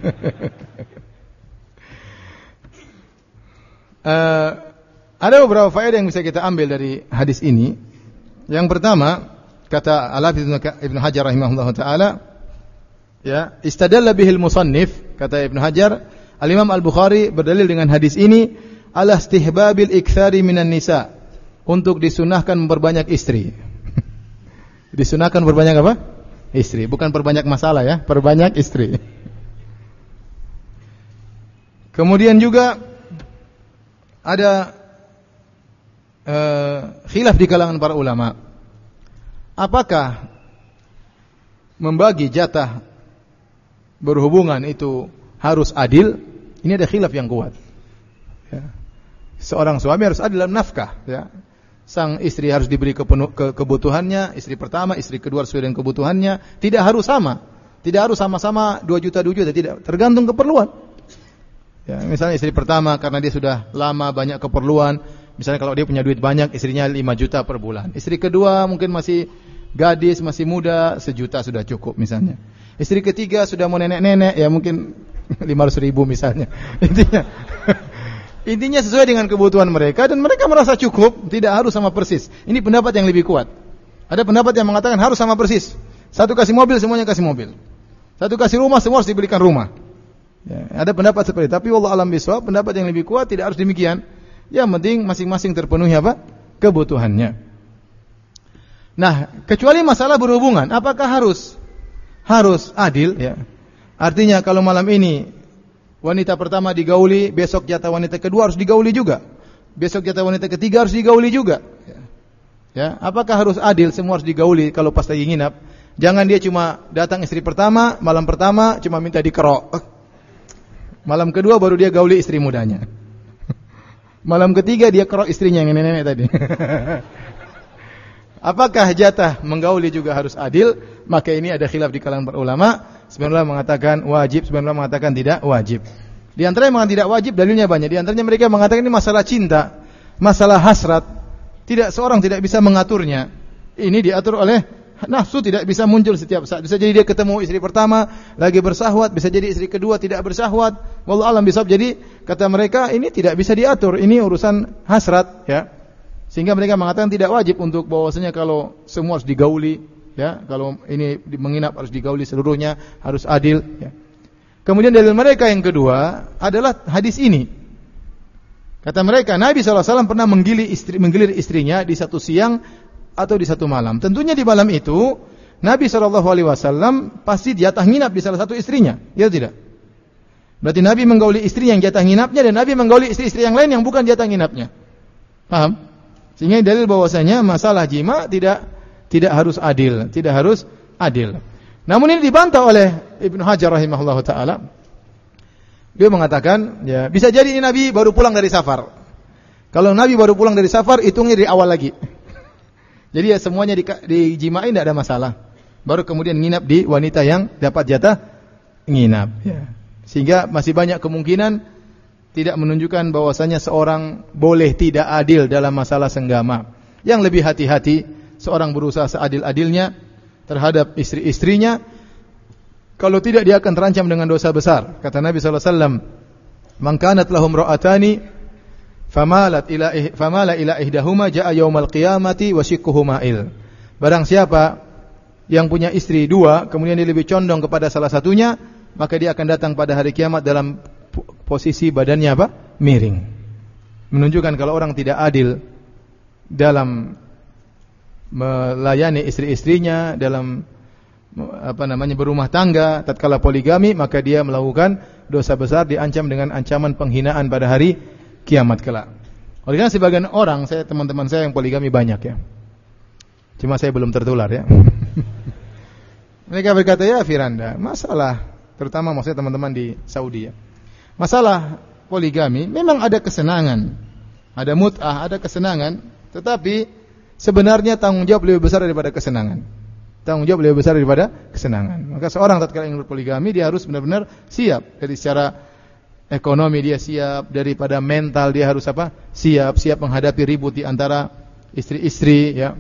Uh, ada beberapa faedah yang bisa kita ambil dari hadis ini. Yang pertama, kata Al-Hafiz Ibnu Hajar rahimahullahu taala, ya, istadalla bihil musannif, kata Ibnu Hajar, Al-Imam Al-Bukhari berdalil dengan hadis ini ala istihbabil iktsari minan nisa, untuk disunahkan memperbanyak istri. Disunahkan berbanyak apa? Istri, bukan perbanyak masalah, ya, perbanyak istri. Kemudian juga ada uh, khilaf di kalangan para ulama. Apakah membagi jatah berhubungan itu harus adil? Ini ada khilaf yang kuat, ya. Seorang suami harus adil dalam nafkah, ya. Sang istri harus diberi kepenuh, ke, kebutuhannya, istri pertama, istri kedua sesuai dengan kebutuhannya. Tidak harus sama. Tidak harus sama-sama dua juta dua juta, tidak, tergantung keperluan. Ya, misalnya istri pertama karena dia sudah lama banyak keperluan, misalnya kalau dia punya duit banyak, istrinya lima juta per bulan. Istri kedua mungkin masih gadis, masih muda, sejuta sudah cukup misalnya. Istri ketiga sudah mau nenek-nenek, ya mungkin lima ratus ribu misalnya. Intinya intinya sesuai dengan kebutuhan mereka, dan mereka merasa cukup, tidak harus sama persis. Ini pendapat yang lebih kuat. Ada pendapat yang mengatakan harus sama persis. Satu kasih mobil, semuanya kasih mobil. Satu kasih rumah, semua harus diberikan rumah. Ya, ada pendapat seperti itu, tapi wallahu alam bishawab, pendapat yang lebih kuat tidak harus demikian. Yang penting masing-masing terpenuhi apa? Kebutuhannya. Nah, kecuali masalah berhubungan, apakah harus harus adil, ya? Artinya kalau malam ini wanita pertama digauli, besok jatah wanita kedua harus digauli juga. Besok jatah wanita ketiga harus digauli juga. Ya, ya, apakah harus adil, semua harus digauli kalau pas lagi nginap? Jangan dia cuma datang istri pertama, malam pertama cuma minta dikerok. Malam kedua baru dia gauli istri mudanya. Malam ketiga dia kerok istrinya yang nenek-nenek tadi. Apakah jatah menggauli juga harus adil? Maka ini ada khilaf di kalangan para ulama. Sebagian ulama mengatakan wajib, sebagian ulama mengatakan tidak wajib. Di antaranya yang mengatakan tidak wajib, dalilnya banyak. Di antaranya mereka mengatakan ini masalah cinta, masalah hasrat. Tidak seorang tidak bisa mengaturnya. Ini diatur oleh nafsu, tidak bisa muncul setiap saat. Bisa jadi dia ketemu istri pertama lagi bersahwat, bisa jadi istri kedua tidak bersahwat. Wallahu alam bisawab. Jadi kata mereka ini tidak bisa diatur, ini urusan hasrat, ya. Sehingga mereka mengatakan tidak wajib untuk bahwasanya kalau semua harus digauli, ya. Kalau ini menginap harus digauli seluruhnya, harus adil, ya. Kemudian dalil mereka yang kedua adalah hadis ini. Kata mereka Nabi shallallahu alaihi wasallam pernah menggilir istri, menggilir istrinya di satu siang atau di satu malam. Tentunya di malam itu Nabi shallallahu alaihi wasallam pasti jatah nginap di salah satu istrinya, ya tidak? Berarti Nabi menggauli istri yang jatah nginapnya dan Nabi menggauli istri-istri yang lain yang bukan jatah nginapnya. Paham? Sehingga dalil bahwasanya masalah jima tidak tidak harus adil, tidak harus adil. Namun ini dibantah oleh Ibnu Hajar rahimahullahu taala. Dia mengatakan, ya, bisa jadi ini Nabi baru pulang dari safar. Kalau Nabi baru pulang dari safar, hitungnya dari awal lagi. Jadi ya semuanya di, dijimain tidak ada masalah. Baru kemudian nginap di wanita yang dapat jatah nginap. Ya. Sehingga masih banyak kemungkinan tidak menunjukkan bahwasanya seorang boleh tidak adil dalam masalah senggama. Yang lebih hati-hati, seorang berusaha seadil-adilnya terhadap istri-istrinya. Kalau tidak dia akan terancam dengan dosa besar. Kata Nabi sallallahu alaihi wasallam, "Man kanat lahum ra'atani famalat ila famala ila ihdahuma jaa yaumal qiyamati wa shiqquhu ma'il." Barang siapa yang punya istri dua, kemudian dia lebih condong kepada salah satunya, maka dia akan datang pada hari kiamat dalam posisi badannya apa? Miring. Menunjukkan kalau orang tidak adil dalam melayani istri-istrinya, dalam apa namanya berumah tangga, tatkala poligami, maka dia melakukan dosa besar, diancam dengan ancaman penghinaan pada hari kiamat kelak. Oleh karena sebagian orang, saya teman-teman saya yang poligami banyak, ya. Cuma saya belum tertular, ya. Mereka berkata, ya Firanda, masalah terutama maksudnya teman-teman di Saudi, ya. Masalah poligami memang ada kesenangan, ada mut'ah, ada kesenangan, tetapi sebenarnya tanggung jawab lebih besar daripada kesenangan. Tanggung jawab lebih besar daripada kesenangan. Maka seorang tatkala ingin berpoligami, dia harus benar-benar siap. Dari secara ekonomi dia siap, daripada mental dia harus apa? Siap, siap menghadapi ribut di antara istri-istri, ya.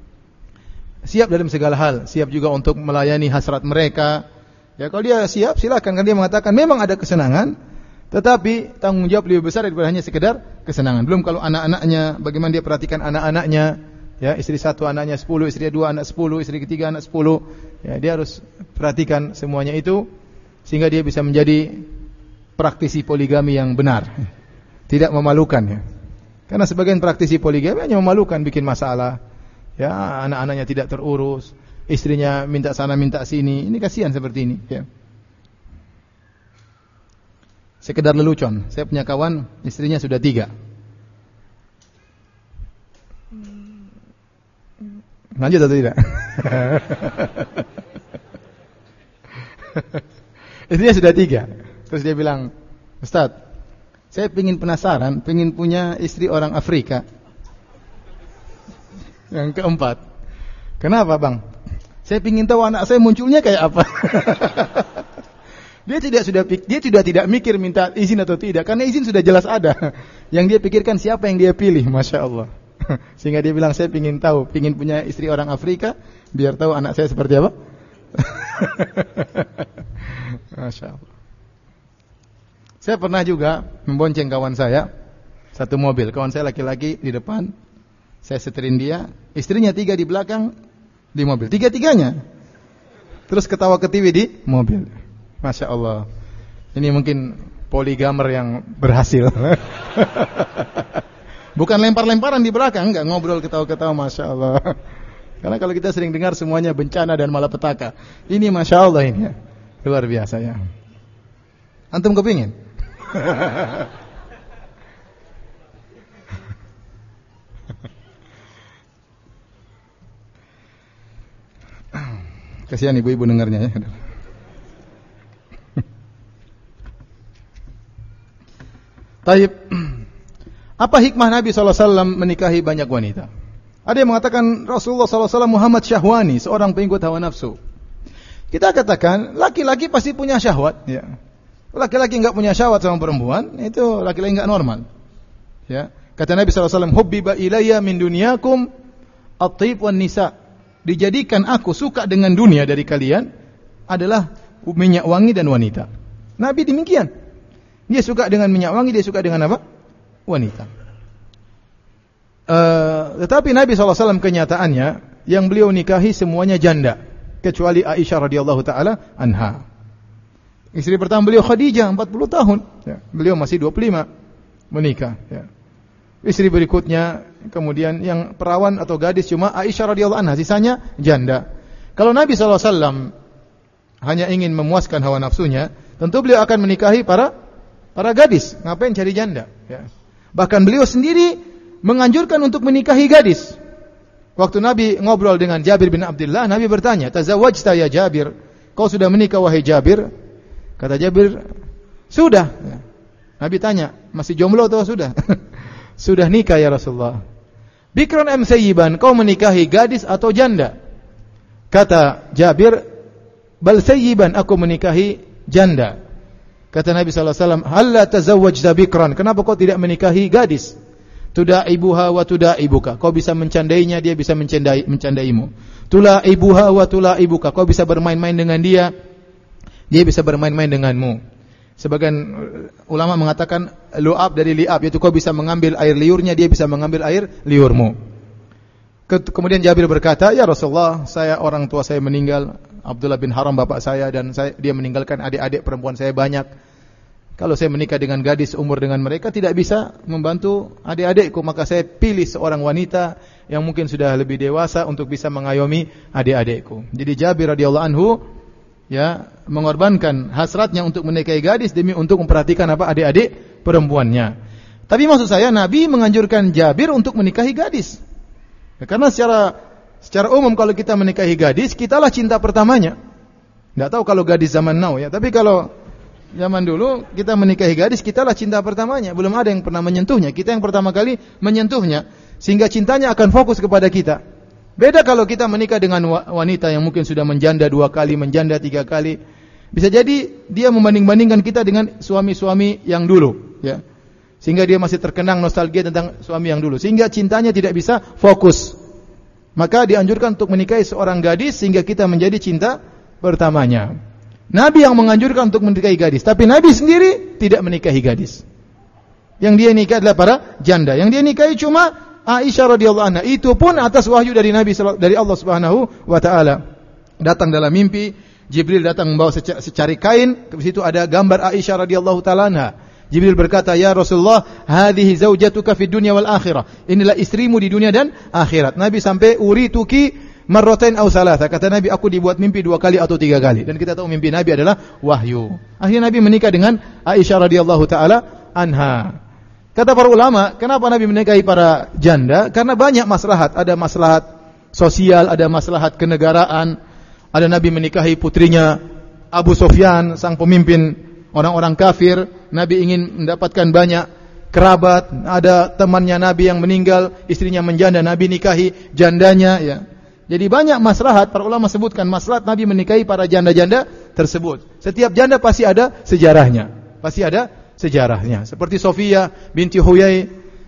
Siap dalam segala hal, siap juga untuk melayani hasrat mereka. Ya, kalau dia siap, silakan. Kan dia mengatakan memang ada kesenangan, tetapi tanggung jawab lebih besar daripada hanya sekedar kesenangan. Belum kalau anak-anaknya, bagaimana dia perhatikan anak-anaknya. Ya, istri satu anaknya sepuluh, istri dua anak sepuluh, istri ketiga anak sepuluh. Ya, dia harus perhatikan semuanya itu sehingga dia bisa menjadi praktisi poligami yang benar. Tidak memalukan, ya. Karena sebagian praktisi poligami hanya memalukan, bikin masalah. Ya, anak-anaknya tidak terurus, istrinya minta sana minta sini. Ini kasihan seperti ini, ya. Sekedar lelucon. Saya punya kawan, istrinya sudah tiga. Lanjut atau tidak? Istrinya sudah tiga. Terus dia bilang, Ustaz, saya pingin penasaran, pingin punya istri orang Afrika. Yang keempat, kenapa bang? Saya pingin tahu anak saya munculnya kayak apa. Dia tidak sudah dia sudah tidak mikir minta izin atau tidak, karena izin sudah jelas ada. Yang dia pikirkan siapa yang dia pilih, masya Allah. Sehingga dia bilang saya pingin tahu, pingin punya istri orang Afrika, biar tahu anak saya seperti apa. Masya Allah. Saya pernah juga membonceng kawan saya satu mobil, kawan saya laki-laki di depan, saya seterin dia, istrinya tiga di belakang di mobil, tiga-tiganya. Terus ketawa ketiwi di mobil. Masya Allah. Ini mungkin poligamer yang berhasil. Bukan lempar-lemparan di belakang, enggak, ngobrol ketawa-ketawa, masya Allah. Karena kalau kita sering dengar semuanya bencana dan malapetaka. Ini masya Allah ini, ya. Luar biasa, ya. Antum kepingin? Kasihan ibu-ibu dengarnya, ya. Taib. Apa hikmah Nabi shallallahu alaihi wasallam menikahi banyak wanita? Ada yang mengatakan Rasulullah sallallahu alaihi wasallam Muhammad Syahwani, seorang pengikut hawa nafsu. Kita katakan laki-laki pasti punya syahwat. Ya. Laki-laki enggak punya syahwat sama perempuan, itu laki-laki enggak normal. Ya. Kata Nabi sallallahu alaihi wasallam, "Hubbiba ilayya min dunyakum at-thib wan nisa." Dijadikan aku suka dengan dunia dari kalian adalah minyak wangi dan wanita. Nabi demikian. Dia suka dengan minyak wangi, dia suka dengan apa? Wanita. Uh, tetapi Nabi sallallahu alaihi wasallam kenyataannya yang beliau nikahi semuanya janda kecuali Aisyah radhiyallahu taala anha. Istri pertama beliau Khadijah empat puluh tahun, ya. Beliau masih dua puluh lima menikah, ya. Istri berikutnya kemudian yang perawan atau gadis cuma Aisyah radhiyallahu anha, sisanya janda. Kalau Nabi sallallahu alaihi wasallam hanya ingin memuaskan hawa nafsunya, tentu beliau akan menikahi para para gadis. Ngapain cari janda, ya. Bahkan beliau sendiri menganjurkan untuk menikahi gadis. Waktu Nabi ngobrol dengan Jabir bin Abdullah, Nabi bertanya, "Tazawwajta ya Jabir? Kau sudah menikah wahai Jabir?" Kata Jabir, "Sudah." Nabi tanya, "Masih jomblo atau sudah?" "Sudah nikah ya Rasulullah." "Bikran am sayyiban? Kau menikahi gadis atau janda?" Kata Jabir, "Bal sayyiban, aku menikahi janda." Kata Nabi sallallahu alaihi wasallam, "Halla tazawwajta bikran? Kenapa kau tidak menikahi gadis? Tudaibuha wa tudaibuka. Kau bisa mencandainya, dia bisa mencandai mencandaimu. Tulaibuha wa tulaibuka. Kau bisa bermain-main dengan dia, dia bisa bermain-main denganmu." Sebagian ulama mengatakan lu'ab dari li'ab, yaitu kau bisa mengambil air liurnya, dia bisa mengambil air liurmu. Kemudian Jabir berkata, "Ya Rasulullah, saya orang tua saya meninggal, Abdullah bin Haram bapak saya, dan saya, dia meninggalkan adik-adik perempuan saya banyak. Kalau saya menikah dengan gadis umur dengan mereka tidak bisa membantu adik-adikku, maka saya pilih seorang wanita yang mungkin sudah lebih dewasa untuk bisa mengayomi adik-adikku." Jadi Jabir radhiyallahu anhu ya mengorbankan hasratnya untuk menikahi gadis demi untuk memperhatikan apa adik-adik perempuannya. Tapi maksud saya Nabi menganjurkan Jabir untuk menikahi gadis. Ya, karena secara secara umum kalau kita menikahi gadis, kitalah cinta pertamanya. Enggak tahu kalau gadis zaman now ya, tapi kalau zaman dulu kita menikahi gadis, kitalah cinta pertamanya. Belum ada yang pernah menyentuhnya. Kita yang pertama kali menyentuhnya, sehingga cintanya akan fokus kepada kita. Beda kalau kita menikah dengan wanita yang mungkin sudah menjanda dua kali, menjanda tiga kali. Bisa jadi dia membanding-bandingkan kita dengan suami-suami yang dulu, ya. Sehingga dia masih terkenang nostalgia tentang suami yang dulu. Sehingga cintanya tidak bisa fokus. Maka dianjurkan untuk menikahi seorang gadis sehingga kita menjadi cinta pertamanya. Nabi yang menganjurkan untuk menikahi gadis, tapi Nabi sendiri tidak menikahi gadis. Yang dia nikah adalah para janda. Yang dia nikahi cuma Aisyah radhiyallahu anha. Itu pun atas wahyu dari Nabi dari Allah Subhanahu wa taala. Datang dalam mimpi, Jibril datang membawa secari kain, di situ ada gambar Aisyah radhiyallahu taala anha. Jibril berkata, "Ya Rasulullah, hadhihi zaujatuka fid dunya wal akhirah." Inilah istrimu di dunia dan akhirat. Nabi sampai urituki marratain aw salatha. Kata Nabi, aku dibuat mimpi dua kali atau tiga kali. Dan kita tahu mimpi Nabi adalah wahyu. Akhirnya Nabi menikah dengan Aisyah radhiyallahu taala anha. Kata para ulama, kenapa Nabi menikahi para janda? Karena banyak maslahat. Ada maslahat sosial, ada maslahat kenegaraan. Ada Nabi menikahi putrinya Abu Sufyan, sang pemimpin orang-orang kafir. Nabi ingin mendapatkan banyak kerabat. Ada temannya Nabi yang meninggal, istrinya menjanda, Nabi nikahi jandanya, ya. Jadi banyak maslahat, para ulama sebutkan maslahat Nabi menikahi para janda-janda tersebut. Setiap janda pasti ada sejarahnya. Pasti ada sejarahnya. Seperti Sofia binti Huyai,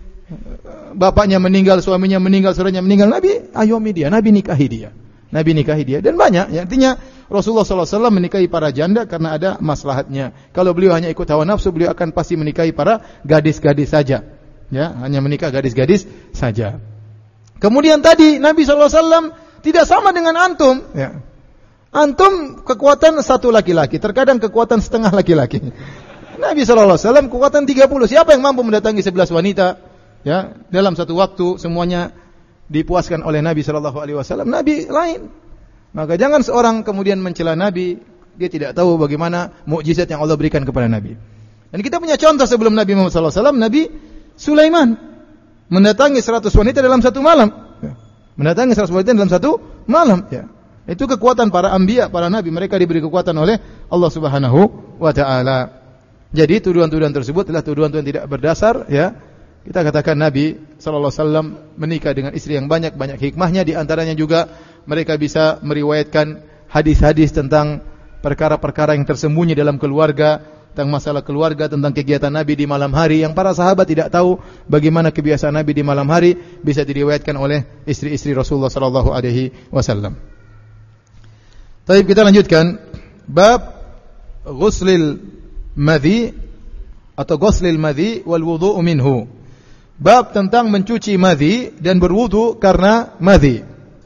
bapaknya meninggal, suaminya meninggal, saudaranya meninggal, Nabi ayomi dia, Nabi nikahi dia. Nabi nikahi dia. Dan banyak, ya. Artinya Rasulullah sallallahu alaihi wasallam menikahi para janda karena ada maslahatnya. Kalau beliau hanya ikut hawa nafsu, beliau akan pasti menikahi para gadis-gadis saja. Ya, hanya menikah gadis-gadis saja. Kemudian tadi Nabi sallallahu alaihi wasallam tidak sama dengan antum, ya. Antum kekuatan satu laki-laki, terkadang kekuatan setengah laki-laki. Nabi sallallahu alaihi wasallam kekuatan tiga puluh. Siapa yang mampu mendatangi sebelas wanita, ya, dalam satu waktu semuanya dipuaskan oleh Nabi sallallahu alaihi wasallam? Nabi lain. Maka jangan seorang kemudian mencela Nabi, dia tidak tahu bagaimana mukjizat yang Allah berikan kepada Nabi. Dan kita punya contoh sebelum Nabi Muhammad sallallahu alaihi wasallam, Nabi Sulaiman mendatangi seratus wanita dalam satu malam. Mendatangi seratus wanita dalam satu malam, ya. Itu kekuatan para anbiya, para nabi, mereka diberi kekuatan oleh Allah Subhanahu wa taala. Jadi tuduhan-tuduhan tersebut adalah tuduhan yang tidak berdasar, ya. Kita katakan Nabi sallallahu alaihi wasallam menikah dengan istri yang banyak, banyak hikmahnya, di antaranya juga mereka bisa meriwayatkan hadis-hadis tentang perkara-perkara yang tersembunyi dalam keluarga, tentang masalah keluarga, tentang kegiatan Nabi di malam hari yang para sahabat tidak tahu bagaimana kebiasaan Nabi di malam hari, bisa diriwayatkan oleh istri-istri Rasulullah sallallahu alaihi wasallam. Baik, kita lanjutkan bab ghuslil madhi atau ghuslil madhi wal wudhu minhu. Bab tentang mencuci madhi dan berwudu karena madhi.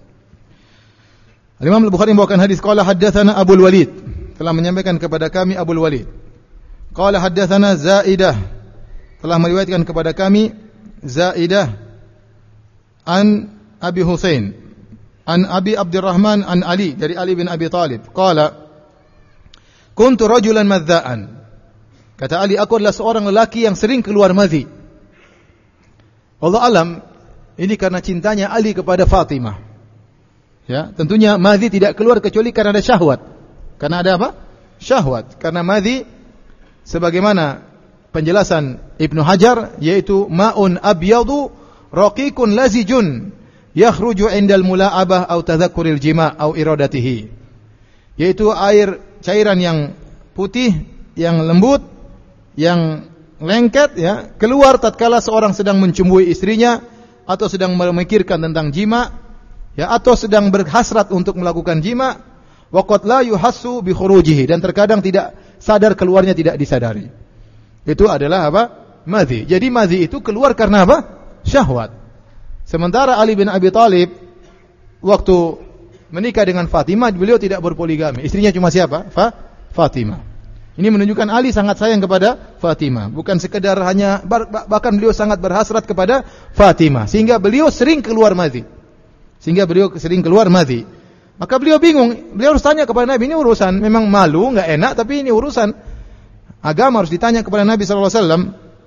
Al-Imam Al-Bukhari membawakan hadis, qala haddatsana Abul Walid, telah menyampaikan kepada kami Abul Walid. Qala haddatsana Zaidah, telah meriwayatkan kepada kami Zaidah an Abi Husain an Abi Abdurrahman an Ali, dari Ali bin Abi Talib. Qala kuntu rajulan madza'an. Kata Ali, aku adalah seorang lelaki yang sering keluar madhi. Allah alam, ini karena cintanya Ali kepada Fatimah. Ya, tentunya madhi tidak keluar kecuali karena ada syahwat. Karena ada apa? Syahwat. Karena madhi, sebagaimana penjelasan Ibnu Hajar, yaitu ma'un abyadu raqiqun lazijun yakhruju indal mula'abah au tadhakkuril jima' au iradatihi. Yaitu air cairan yang putih, yang lembut, yang lengket, ya, keluar tatkala seorang sedang mencumbuhi istrinya atau sedang memikirkan tentang jima, ya, atau sedang berhasrat untuk melakukan jima, wa qad la yuhassu bi khurujihi, dan terkadang tidak sadar keluarnya, tidak disadari. Itu adalah apa? Madhi. Jadi madhi itu keluar karena apa? Syahwat. Sementara Ali bin Abi Talib waktu menikah dengan Fatimah, beliau tidak berpoligami. Istrinya cuma siapa? Fa? Fatimah. Ini menunjukkan Ali sangat sayang kepada Fatimah, bukan sekedar hanya, bahkan beliau sangat berhasrat kepada Fatimah, sehingga beliau sering keluar madhi. Sehingga beliau sering keluar madhi. Maka beliau bingung, beliau harus tanya kepada Nabi, ini urusan memang malu, enggak enak, tapi ini urusan agama, harus ditanya kepada Nabi sallallahu alaihi wasallam.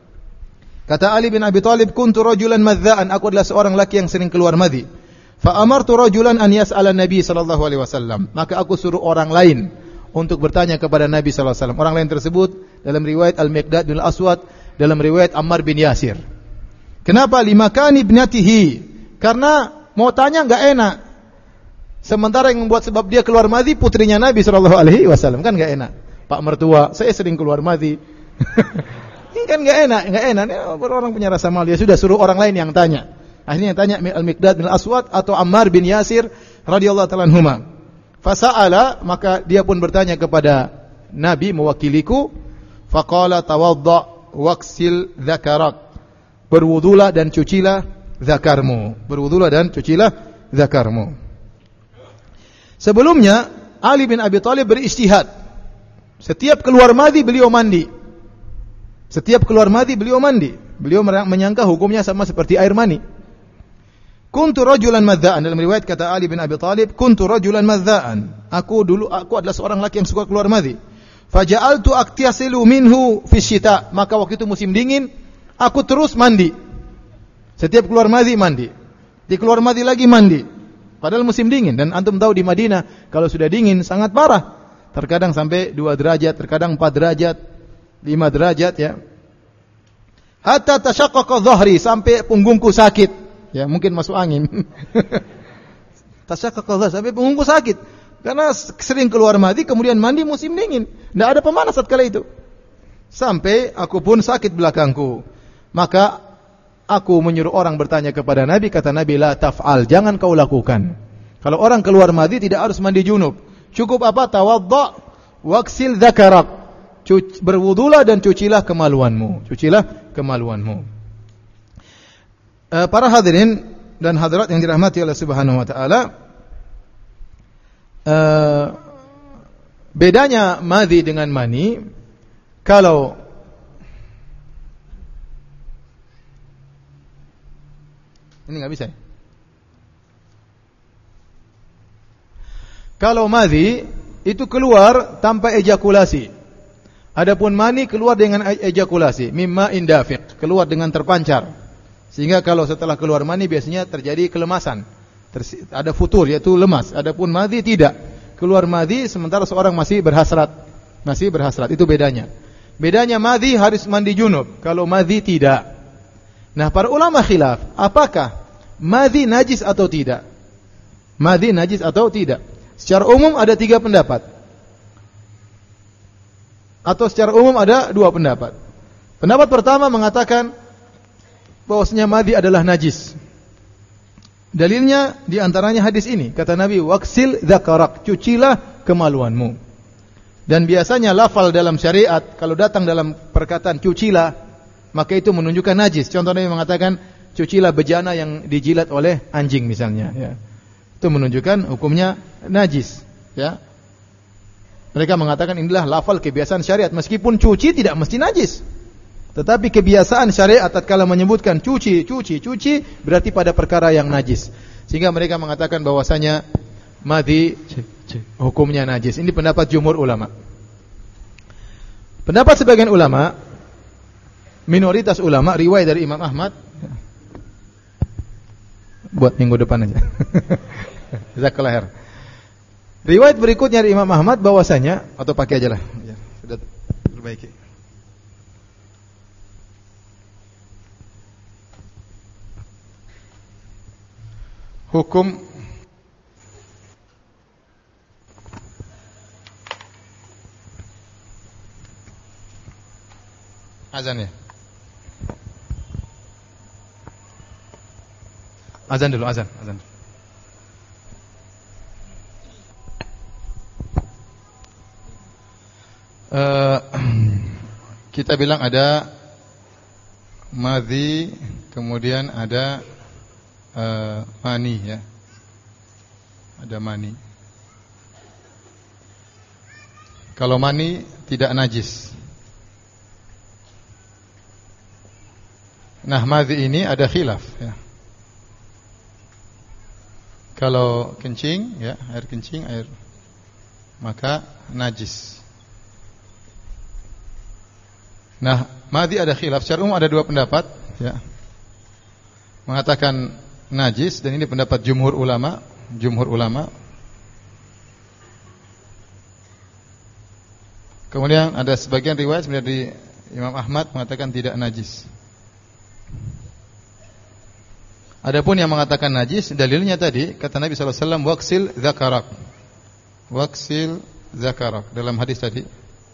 Kata Ali bin Abi Talib, kuntu rajulan madza'an, aku adalah seorang laki yang sering keluar madhi. Fa amartu rajulan an yas'ala Nabi sallallahu alaihi wasallam, maka aku suruh orang lain untuk bertanya kepada Nabi sallallahu alaihi wasallam. Orang lain tersebut dalam riwayat Al-Miqdad bin Al-Aswad, dalam riwayat Ammar bin Yasir. Kenapa? Limakani ibnatihi, karena mau tanya enggak enak. Sementara yang membuat sebab dia keluar madhi putrinya Nabi sallallahu alaihi wasallam, kan enggak enak. Pak mertua, saya sering keluar madhi. Ini kan enggak enak, enggak enak. Orang punya rasa malu, dia sudah suruh orang lain yang tanya. Akhirnya yang tanya Al-Miqdad bin Al-Aswad atau Ammar bin Yasir radhiyallahu ta'ala anhuma. Fasa'ala, maka dia pun bertanya kepada Nabi mewakiliku. Faqala tawadda waksil dzakarak, berwudulah dan cucilah zakarmu. Berwudulah dan cucilah zakarmu. Sebelumnya Ali bin Abi Thalib berijtihad. Setiap keluar madhi beliau mandi. Setiap keluar madhi beliau mandi. Beliau menyangka hukumnya sama seperti air mani. Kuntu rajulan madza'an, dalam riwayat kata Ali bin Abi Thalib, kuntu rajulan madza'an. Aku dulu aku adalah seorang laki yang suka keluar madhi. Faja'altu aktiyasilu minhu fi syita, maka waktu itu musim dingin, aku terus mandi. Setiap keluar madhi mandi. Di keluar madhi lagi mandi. Padahal musim dingin, dan antum tahu di Madinah kalau sudah dingin sangat parah. Terkadang sampai dua derajat, terkadang empat derajat, lima derajat, ya. Hatta tashaqqaqa dhahri, sampai punggungku sakit. Ya, mungkin masuk angin. Tasyaqqaqa dhahri, sampai punggungku sakit. Karena sering keluar madhi, kemudian mandi musim dingin. Tidak ada pemanas saat kala itu. Sampai aku pun sakit belakangku. Maka aku menyuruh orang bertanya kepada Nabi, kata Nabi, la taf'al, jangan kau lakukan. Kalau orang keluar madhi tidak harus mandi junub. Cukup apa? Tawadda waksil dzakarak. Berwudulah dan cucilah kemaluanmu. Cucilah kemaluanmu. Para hadirin dan hadirat yang dirahmati oleh Subhanahu wa taala, uh, bedanya madhi dengan mani, kalau ini enggak bisa. Kalau madhi itu keluar tanpa ejakulasi. Adapun mani keluar dengan ejakulasi, mimma indafiq, keluar dengan terpancar. Sehingga kalau setelah keluar mani biasanya terjadi kelemasan. Tersi, ada futur, yaitu lemas. Adapun madhi tidak. Keluar madhi sementara seorang masih berhasrat. Masih berhasrat, itu bedanya. Bedanya madhi harus mandi junub. Kalau madhi tidak. Nah, para ulama khilaf, apakah madhi najis atau tidak? Madhi najis atau tidak? Secara umum ada tiga pendapat. Atau secara umum ada dua pendapat. Pendapat pertama mengatakan bahwasanya madhi adalah najis. Dalilnya diantaranya hadis ini, kata Nabi, waksil dzakarak, cucilah kemaluanmu. Dan biasanya lafal dalam syariat kalau datang dalam perkataan cucilah, maka itu menunjukkan najis. Contohnya Nabi mengatakan cucilah bejana yang dijilat oleh anjing misalnya, ya. Itu menunjukkan hukumnya najis, ya. Mereka mengatakan inilah lafal kebiasaan syariat, meskipun cuci tidak mesti najis. Tetapi kebiasaan syariat tatkala menyebutkan cuci, cuci, cuci berarti pada perkara yang najis. Sehingga mereka mengatakan bahwasanya madhi hukumnya najis. Ini pendapat jumhur ulama. Pendapat sebagian ulama, minoritas ulama, riwayat dari Imam Ahmad, buat minggu depan aja. Jazakallahu khair. Riwayat berikutnya dari Imam Ahmad bahwasanya, atau pakai aja lah, ya, sudah perbaiki. Hukum azan ya. Azan dulu, azan, azan. Uh, kita bilang ada madhi, kemudian ada Uh, mani, ya. Ada mani. Kalau mani tidak najis. Nah, madhi ini ada khilaf, ya. Kalau kencing, ya, air kencing, air, maka najis. Nah, madhi ada khilaf. Secara umum ada dua pendapat, ya. Mengatakan najis, dan ini pendapat jumhur ulama, jumhur ulama. Kemudian ada sebagian riwayat sebenarnya di Imam Ahmad mengatakan tidak najis. Adapun yang mengatakan najis, dalilnya tadi kata Nabi sallallahu alaihi wasallam waksil dzakarak. Waksil dzakarak dalam hadis tadi.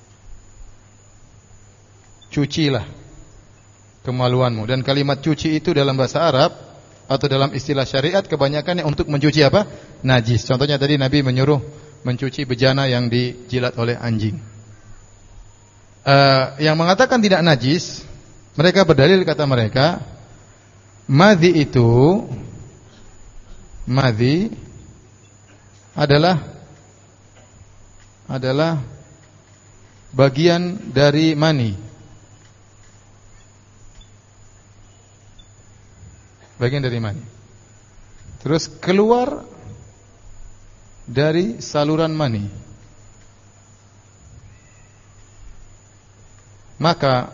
Cucilah kemaluanmu, dan kalimat cuci itu dalam bahasa Arab atau dalam istilah syariat kebanyakan untuk mencuci apa? Najis. Contohnya tadi Nabi menyuruh mencuci bejana yang dijilat oleh anjing. Uh, yang mengatakan tidak najis, mereka berdalil, kata mereka, madhi itu, madhi adalah adalah bagian dari mani. Bagian dari mani. Terus keluar dari saluran mani. Maka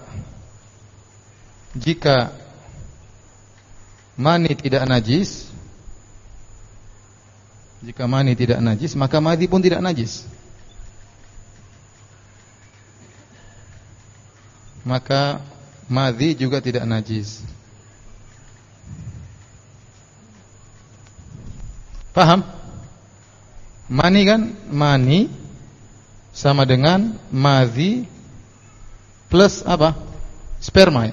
jika mani tidak najis, jika mani tidak najis, maka madhi pun tidak najis. Maka madhi juga tidak najis. Paham? Mani kan, mani sama dengan madhi plus apa? Sperma.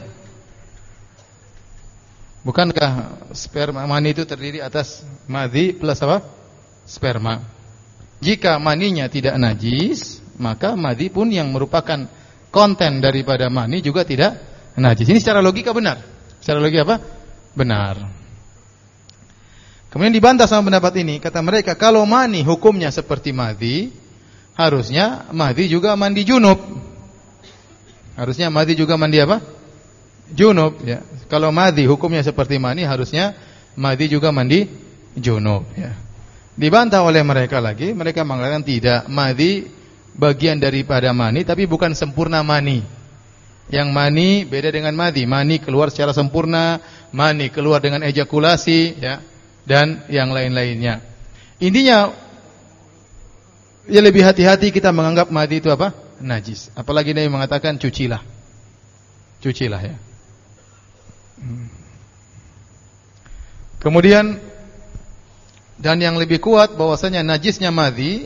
Bukankah sperma, mani itu terdiri atas madhi plus apa? Sperma. Jika maninya tidak najis, maka madhi pun yang merupakan konten daripada mani juga tidak najis. Ini secara logika benar. Secara logika apa? Benar. Kemudian dibantah sama pendapat ini, kata mereka kalau mani hukumnya seperti madhi, harusnya madhi juga mandi junub. Harusnya madhi juga mandi apa? Junub, ya. Kalau madhi hukumnya seperti mani, harusnya madhi juga mandi junub, ya. Dibantah oleh mereka lagi, mereka mengatakan tidak, madhi bagian daripada mani tapi bukan sempurna mani. Yang mani beda dengan madhi. Mani keluar secara sempurna, mani keluar dengan ejakulasi, ya, dan yang lain-lainnya. Intinya ya lebih hati-hati kita menganggap madhi itu apa? Najis. Apalagi Nabi mengatakan cucilah. Cucilah, ya. Kemudian dan yang lebih kuat bahwasanya najisnya madhi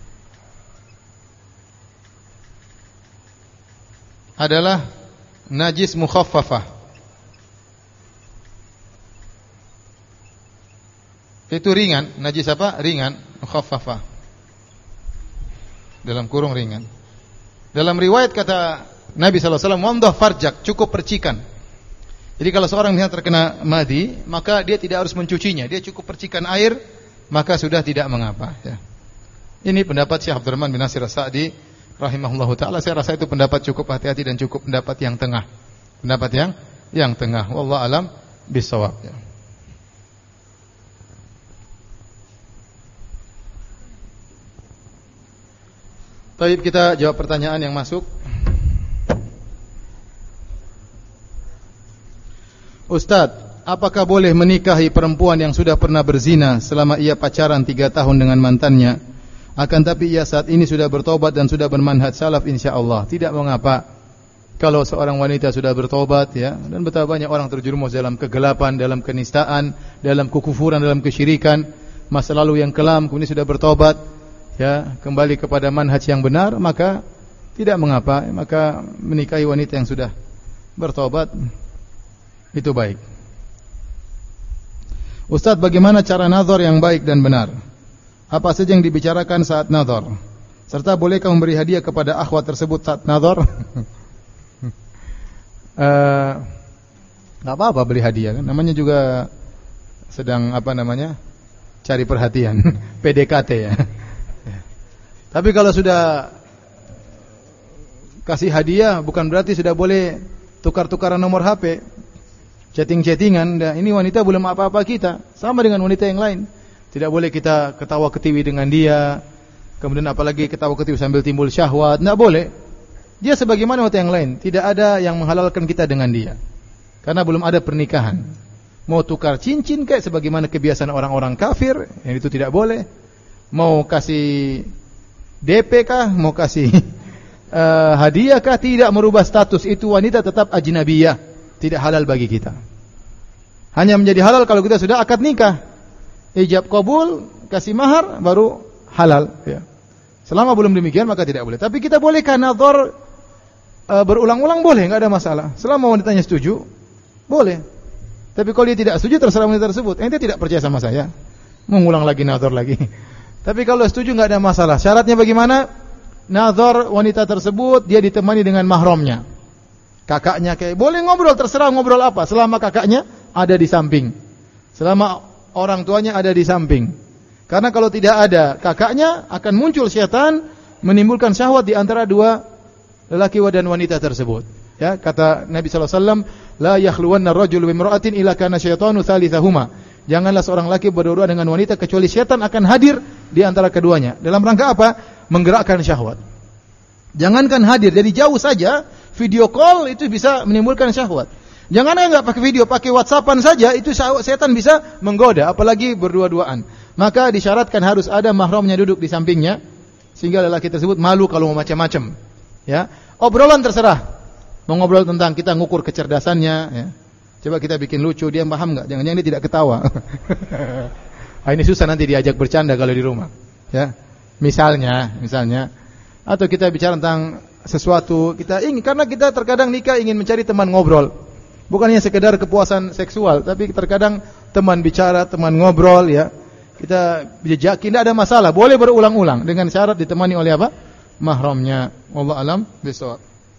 adalah najis mukhaffafah. Itu ringan, najis apa? Ringan, mukhaffafah. Dalam kurung ringan. Dalam riwayat kata Nabi sallallahu alaihi wasallam, "Wamdah farjak", cukup percikan. Jadi kalau seorang misalnya terkena madhi, maka dia tidak harus mencucinya, dia cukup percikan air, maka sudah tidak mengapa. Ya. Ini pendapat Syekh Abdurrahman bin Nasir As-Sa'di rahimahullahu taala. Saya rasa itu pendapat cukup hati-hati dan cukup pendapat yang tengah. Pendapat yang yang tengah. Wallahu alam bisawab. Ya. Baik, kita jawab pertanyaan yang masuk. Ustadz, apakah boleh menikahi perempuan yang sudah pernah berzina selama ia pacaran tiga tahun dengan mantannya? Akan tapi ia saat ini sudah bertobat dan sudah bermanhaj salaf insyaallah. Tidak mengapa kalau seorang wanita sudah bertobat, ya, dan betapa banyak orang terjerumus dalam kegelapan, dalam kenistaan, dalam kekufuran, dalam kesyirikan, masa lalu yang kelam, kemudian sudah bertobat, ya, kembali kepada manhaj yang benar, maka tidak mengapa, maka menikahi wanita yang sudah bertobat itu baik. Ustaz, bagaimana cara nazar yang baik dan benar? Apa saja yang dibicarakan saat nazar? Serta bolehkah memberi hadiah kepada akhwat tersebut saat nazar? uh, Gak apa-apa beri hadiah, kan? Namanya juga sedang apa namanya, cari perhatian, P D K T ya. Tapi kalau sudah kasih hadiah, bukan berarti sudah boleh tukar-tukaran nomor H P, chatting-chattingan. Nah, ini wanita belum apa-apa kita, sama dengan wanita yang lain. Tidak boleh kita ketawa ketiwi dengan dia, kemudian apalagi ketawa ketiwi sambil timbul syahwat. Tidak boleh. Dia sebagaimana wanita yang lain, tidak ada yang menghalalkan kita dengan dia, karena belum ada pernikahan. Mau tukar cincin kayak sebagaimana kebiasaan orang-orang kafir, yang itu tidak boleh. Mau kasih D P kah, mau kasih uh, hadiah kah, tidak merubah status. Itu wanita tetap ajnabiyah, tidak halal bagi kita. Hanya menjadi halal kalau kita sudah akad nikah, ijab qabul, kasih mahar, baru halal, ya. Selama belum demikian maka tidak boleh. Tapi kita bolehkah nazar uh, berulang-ulang? Boleh, enggak ada masalah. Selama wanitanya setuju, boleh. Tapi kalau dia tidak setuju, terserah wanita tersebut. Ente tidak percaya sama saya, mengulang lagi nazar lagi. Tapi kalau setuju enggak ada masalah. Syaratnya bagaimana? Nazar wanita tersebut dia ditemani dengan mahramnya. Kakaknya kayak boleh ngobrol, terserah ngobrol apa, selama kakaknya ada di samping. Selama orang tuanya ada di samping. Karena kalau tidak ada kakaknya, akan muncul syaitan menimbulkan syahwat di antara dua lelaki dan wanita tersebut. Ya, kata Nabi sallallahu alaihi wasallam, la yakhluwanna ar-rajulu bimra'atin illa kana syaitanu tsalitsahuma. Janganlah seorang laki berdua dengan wanita kecuali syaitan akan hadir di antara keduanya. Dalam rangka apa? Menggerakkan syahwat. Jangankan hadir, jadi jauh saja, video call itu bisa menimbulkan syahwat. Jangan enggak pakai video, pakai WhatsAppan saja, itu setan bisa menggoda, apalagi berdua-duaan. Maka disyaratkan harus ada mahramnya duduk di sampingnya, sehingga lelaki tersebut malu kalau mau macam-macam. Ya, obrolan terserah. Mau ngobrol tentang kita ngukur kecerdasannya, ya. Coba kita bikin lucu, dia paham enggak? Jangan-jangan dia tidak ketawa. Ah, ini susah nanti diajak bercanda kalau di rumah. Ya. Misalnya, misalnya atau kita bicara tentang sesuatu, kita ingin, karena kita terkadang nikah ingin mencari teman ngobrol. Bukan hanya sekedar kepuasan seksual, tapi terkadang teman bicara, teman ngobrol, ya. Kita jejaki, tidak ada masalah, boleh berulang-ulang dengan syarat ditemani oleh apa? Mahramnya. Wallahu alam bishawab.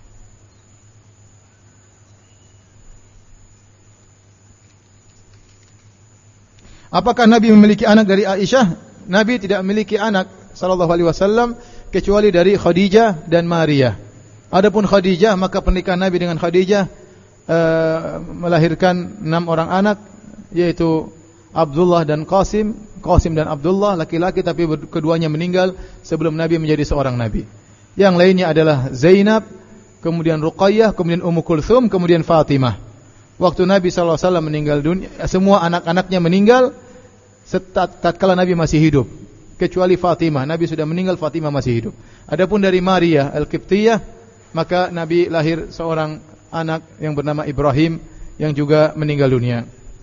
Apakah Nabi memiliki anak dari Aisyah? Nabi tidak memiliki anak sallallahu alaihi wasallam kecuali dari Khadijah dan Maria. Adapun Khadijah, maka pernikahan Nabi dengan Khadijah uh, melahirkan enam orang anak, yaitu Abdullah dan Qasim, Qasim dan Abdullah laki-laki, tapi keduanya meninggal sebelum Nabi menjadi seorang nabi. Yang lainnya adalah Zainab, kemudian Ruqayyah, kemudian Ummu Kulthum, kemudian Fatimah. Waktu Nabi sallallahu alaihi wasallam meninggal dunia, semua anak-anaknya meninggal tatkala Nabi masih hidup, kecuali Fatimah. Nabi sudah meninggal, Fatimah masih hidup. Adapun dari Maria Al-Qibtiyah, maka Nabi lahir seorang anak yang bernama Ibrahim, yang juga meninggal dunia.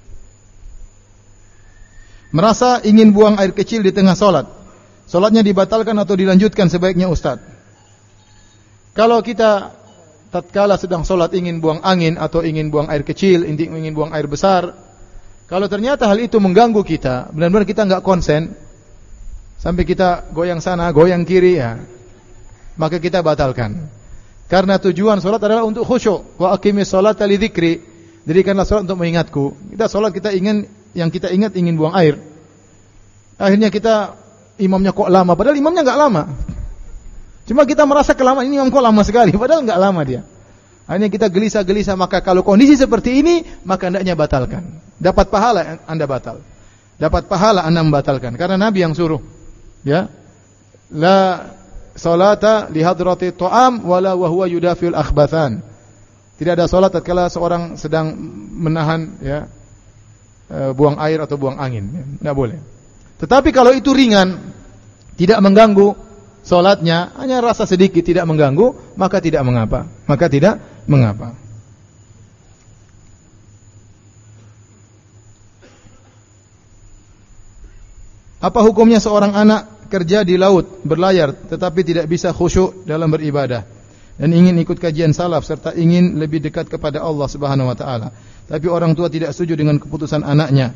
Merasa ingin buang air kecil di tengah solat, solatnya dibatalkan atau dilanjutkan sebaiknya Ustaz? Kalau kita tatkala sedang solat ingin buang angin atau ingin buang air kecil, ingin buang air besar, kalau ternyata hal itu mengganggu kita, benar-benar kita enggak konsen, sampai kita goyang sana, goyang kiri, ya, maka kita batalkan. Karena tujuan solat adalah untuk khusyuk. Wa aqimis sholata li dzikri. Dirikanlah solat untuk mengingatku. Kita solat kita ingin, yang kita ingat ingin buang air. Akhirnya kita imamnya kok lama, padahal imamnya enggak lama. Cuma kita merasa kelamaan, ini imam kok lama sekali, padahal enggak lama dia. Akhirnya kita gelisah-gelisah, maka kalau kondisi seperti ini, maka hendaknya batalkan. Dapat pahala Anda batal. Dapat pahala Anda membatalkan, karena Nabi yang suruh. Ya. La salata li hadrati ta'am wala wa huwa yudafiul akhbathan. Tidak ada salat tatkala seorang sedang menahan, ya, e, buang air atau buang angin, ya, tidak boleh. Tetapi kalau itu ringan, tidak mengganggu salatnya, hanya rasa sedikit tidak mengganggu, maka tidak mengapa. Maka tidak mengapa. Apa hukumnya seorang anak kerja di laut, berlayar, tetapi tidak bisa khusyuk dalam beribadah dan ingin ikut kajian salaf serta ingin lebih dekat kepada Allah Subhanahu wa taala, tapi orang tua tidak setuju dengan keputusan anaknya?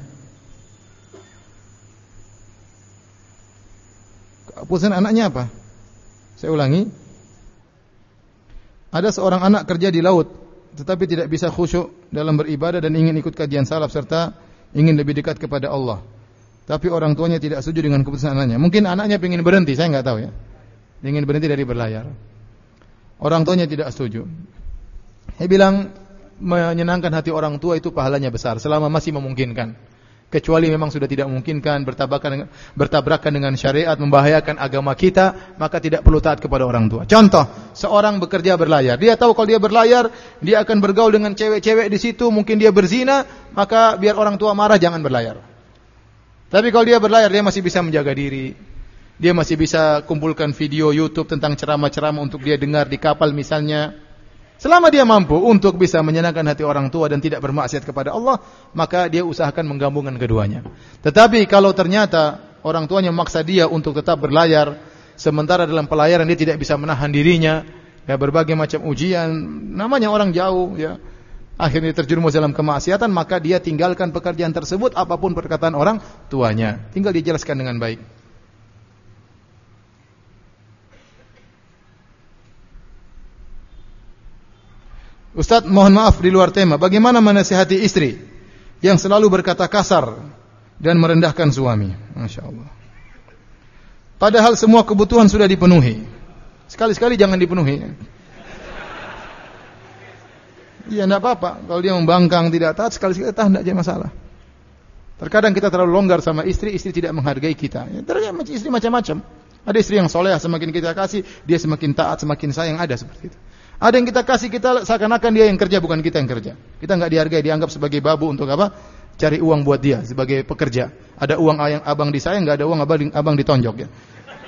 Keputusan anaknya apa? Saya ulangi. Ada seorang anak kerja di laut, tetapi tidak bisa khusyuk dalam beribadah dan ingin ikut kajian salaf serta ingin lebih dekat kepada Allah, tapi orang tuanya tidak setuju dengan keputusan anaknya. Mungkin anaknya ingin berhenti, saya enggak tahu, ya. Ingin berhenti dari berlayar. Orang tuanya tidak setuju. Saya bilang menyenangkan hati orang tua itu pahalanya besar selama masih memungkinkan. Kecuali memang sudah tidak memungkinkan, bertabrakan dengan, bertabrakan dengan syariat, membahayakan agama kita, maka tidak perlu taat kepada orang tua. Contoh, seorang bekerja berlayar, dia tahu kalau dia berlayar, dia akan bergaul dengan cewek-cewek di situ, mungkin dia berzina, maka biar orang tua marah, jangan berlayar. Tapi kalau dia berlayar, dia masih bisa menjaga diri, dia masih bisa kumpulkan video YouTube tentang ceramah-ceramah untuk dia dengar di kapal misalnya. Selama dia mampu untuk bisa menyenangkan hati orang tua dan tidak bermaksiat kepada Allah, maka dia usahakan menggabungkan keduanya. Tetapi kalau ternyata orang tuanya memaksa dia untuk tetap berlayar, sementara dalam pelayaran dia tidak bisa menahan dirinya, ya, berbagai macam ujian, namanya orang jauh, ya, akhirnya terjerumus dalam kemaksiatan, maka dia tinggalkan pekerjaan tersebut apapun perkataan orang tuanya. Tinggal dijelaskan dengan baik. Ustaz, mohon maaf di luar tema. Bagaimana menasihati istri yang selalu berkata kasar dan merendahkan suami? Masya Allah. Padahal semua kebutuhan sudah dipenuhi. Sekali-sekali jangan dipenuhi. Iya, tidak apa-apa. Kalau dia membangkang tidak taat, sekali-sekali taat, tidak jadi masalah. Terkadang kita terlalu longgar sama istri, istri tidak menghargai kita. Ya, terkadang istri macam-macam. Ada istri yang soleh, semakin kita kasih, dia semakin taat, semakin sayang. Ada seperti itu. Ada yang kita kasih, kita seakan-akan dia yang kerja, bukan kita yang kerja. Kita enggak dihargai, dianggap sebagai babu untuk apa? Cari uang buat dia sebagai pekerja. Ada uang yang abang disayang, enggak ada uang abang, abang ditonjok, ya.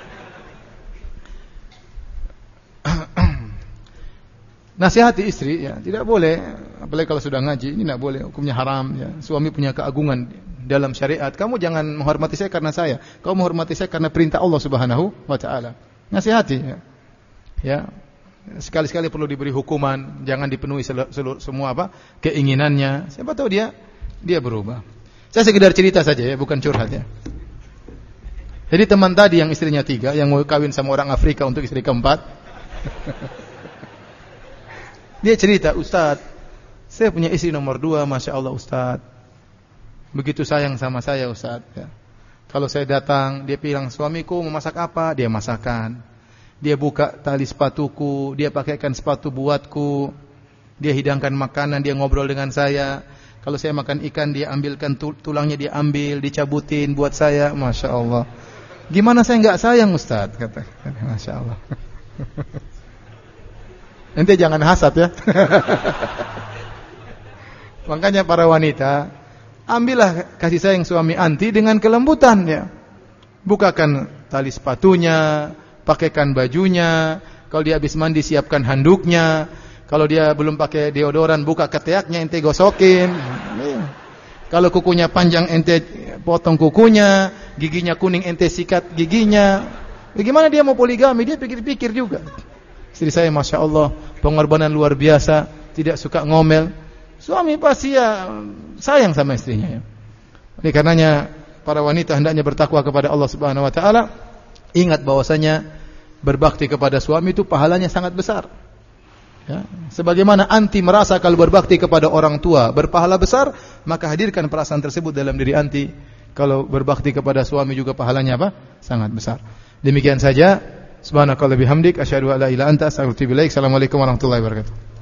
Nasihati istri, ya, tidak boleh, apalagi kalau sudah ngaji, ini tidak boleh, hukumnya haram, ya. Suami punya keagungan dalam syariat. Kamu jangan menghormati saya karena saya, kamu menghormati saya karena perintah Allah Subhanahu wa taala. Nasihati, ya. Ya. Sekali-sekali perlu diberi hukuman, jangan dipenuhi seluruh, semua apa keinginannya. Siapa tahu dia dia berubah. Saya sekedar cerita saja, ya, bukan curhat, ya. Jadi teman tadi yang istrinya tiga, yang mau kawin sama orang Afrika untuk istri keempat, dia cerita, Ustaz, saya punya istri nomor dua, masya Allah Ustaz, begitu sayang sama saya Ustaz, ya. Kalau saya datang, dia bilang, suamiku mau masak apa, dia masakan. Dia buka tali sepatuku, dia pakaikan sepatu buatku, dia hidangkan makanan, dia ngobrol dengan saya. Kalau saya makan ikan, dia ambilkan tulangnya, dia ambil, dicabutin buat saya. Masya Allah. Gimana saya enggak sayang Ustaz? Kata, Masya Allah. Ente jangan hasad, ya. Makanya para wanita, ambillah kasih sayang suami anti dengan kelembutan, ya. Bukakan tali sepatunya, pakaikan bajunya, kalau dia habis mandi siapkan handuknya, Kalau dia belum pakai deodoran, buka ketiaknya ente gosokin. Kalau kukunya panjang ente potong kukunya, giginya kuning ente sikat giginya. Bagaimana dia mau poligami? Dia pikir-pikir juga. Istri saya Masya Allah pengorbanan luar biasa, tidak suka ngomel. Suami pasti ya sayang sama istrinya ya. Oleh karenanya para wanita hendaknya bertakwa kepada Allah Subhanahu wa taala. Ingat bahwasanya berbakti kepada suami itu pahalanya sangat besar. Ya, sebagaimana anti merasa kalau berbakti kepada orang tua berpahala besar, maka hadirkan perasaan tersebut dalam diri anti. Kalau berbakti kepada suami juga pahalanya apa? Sangat besar. Demikian saja. Subhanakallah bihamdik asyhadu an la ilaha illa anta astaghfiruka wa atubu ilaik. Assalamualaikum warahmatullahi wabarakatuh.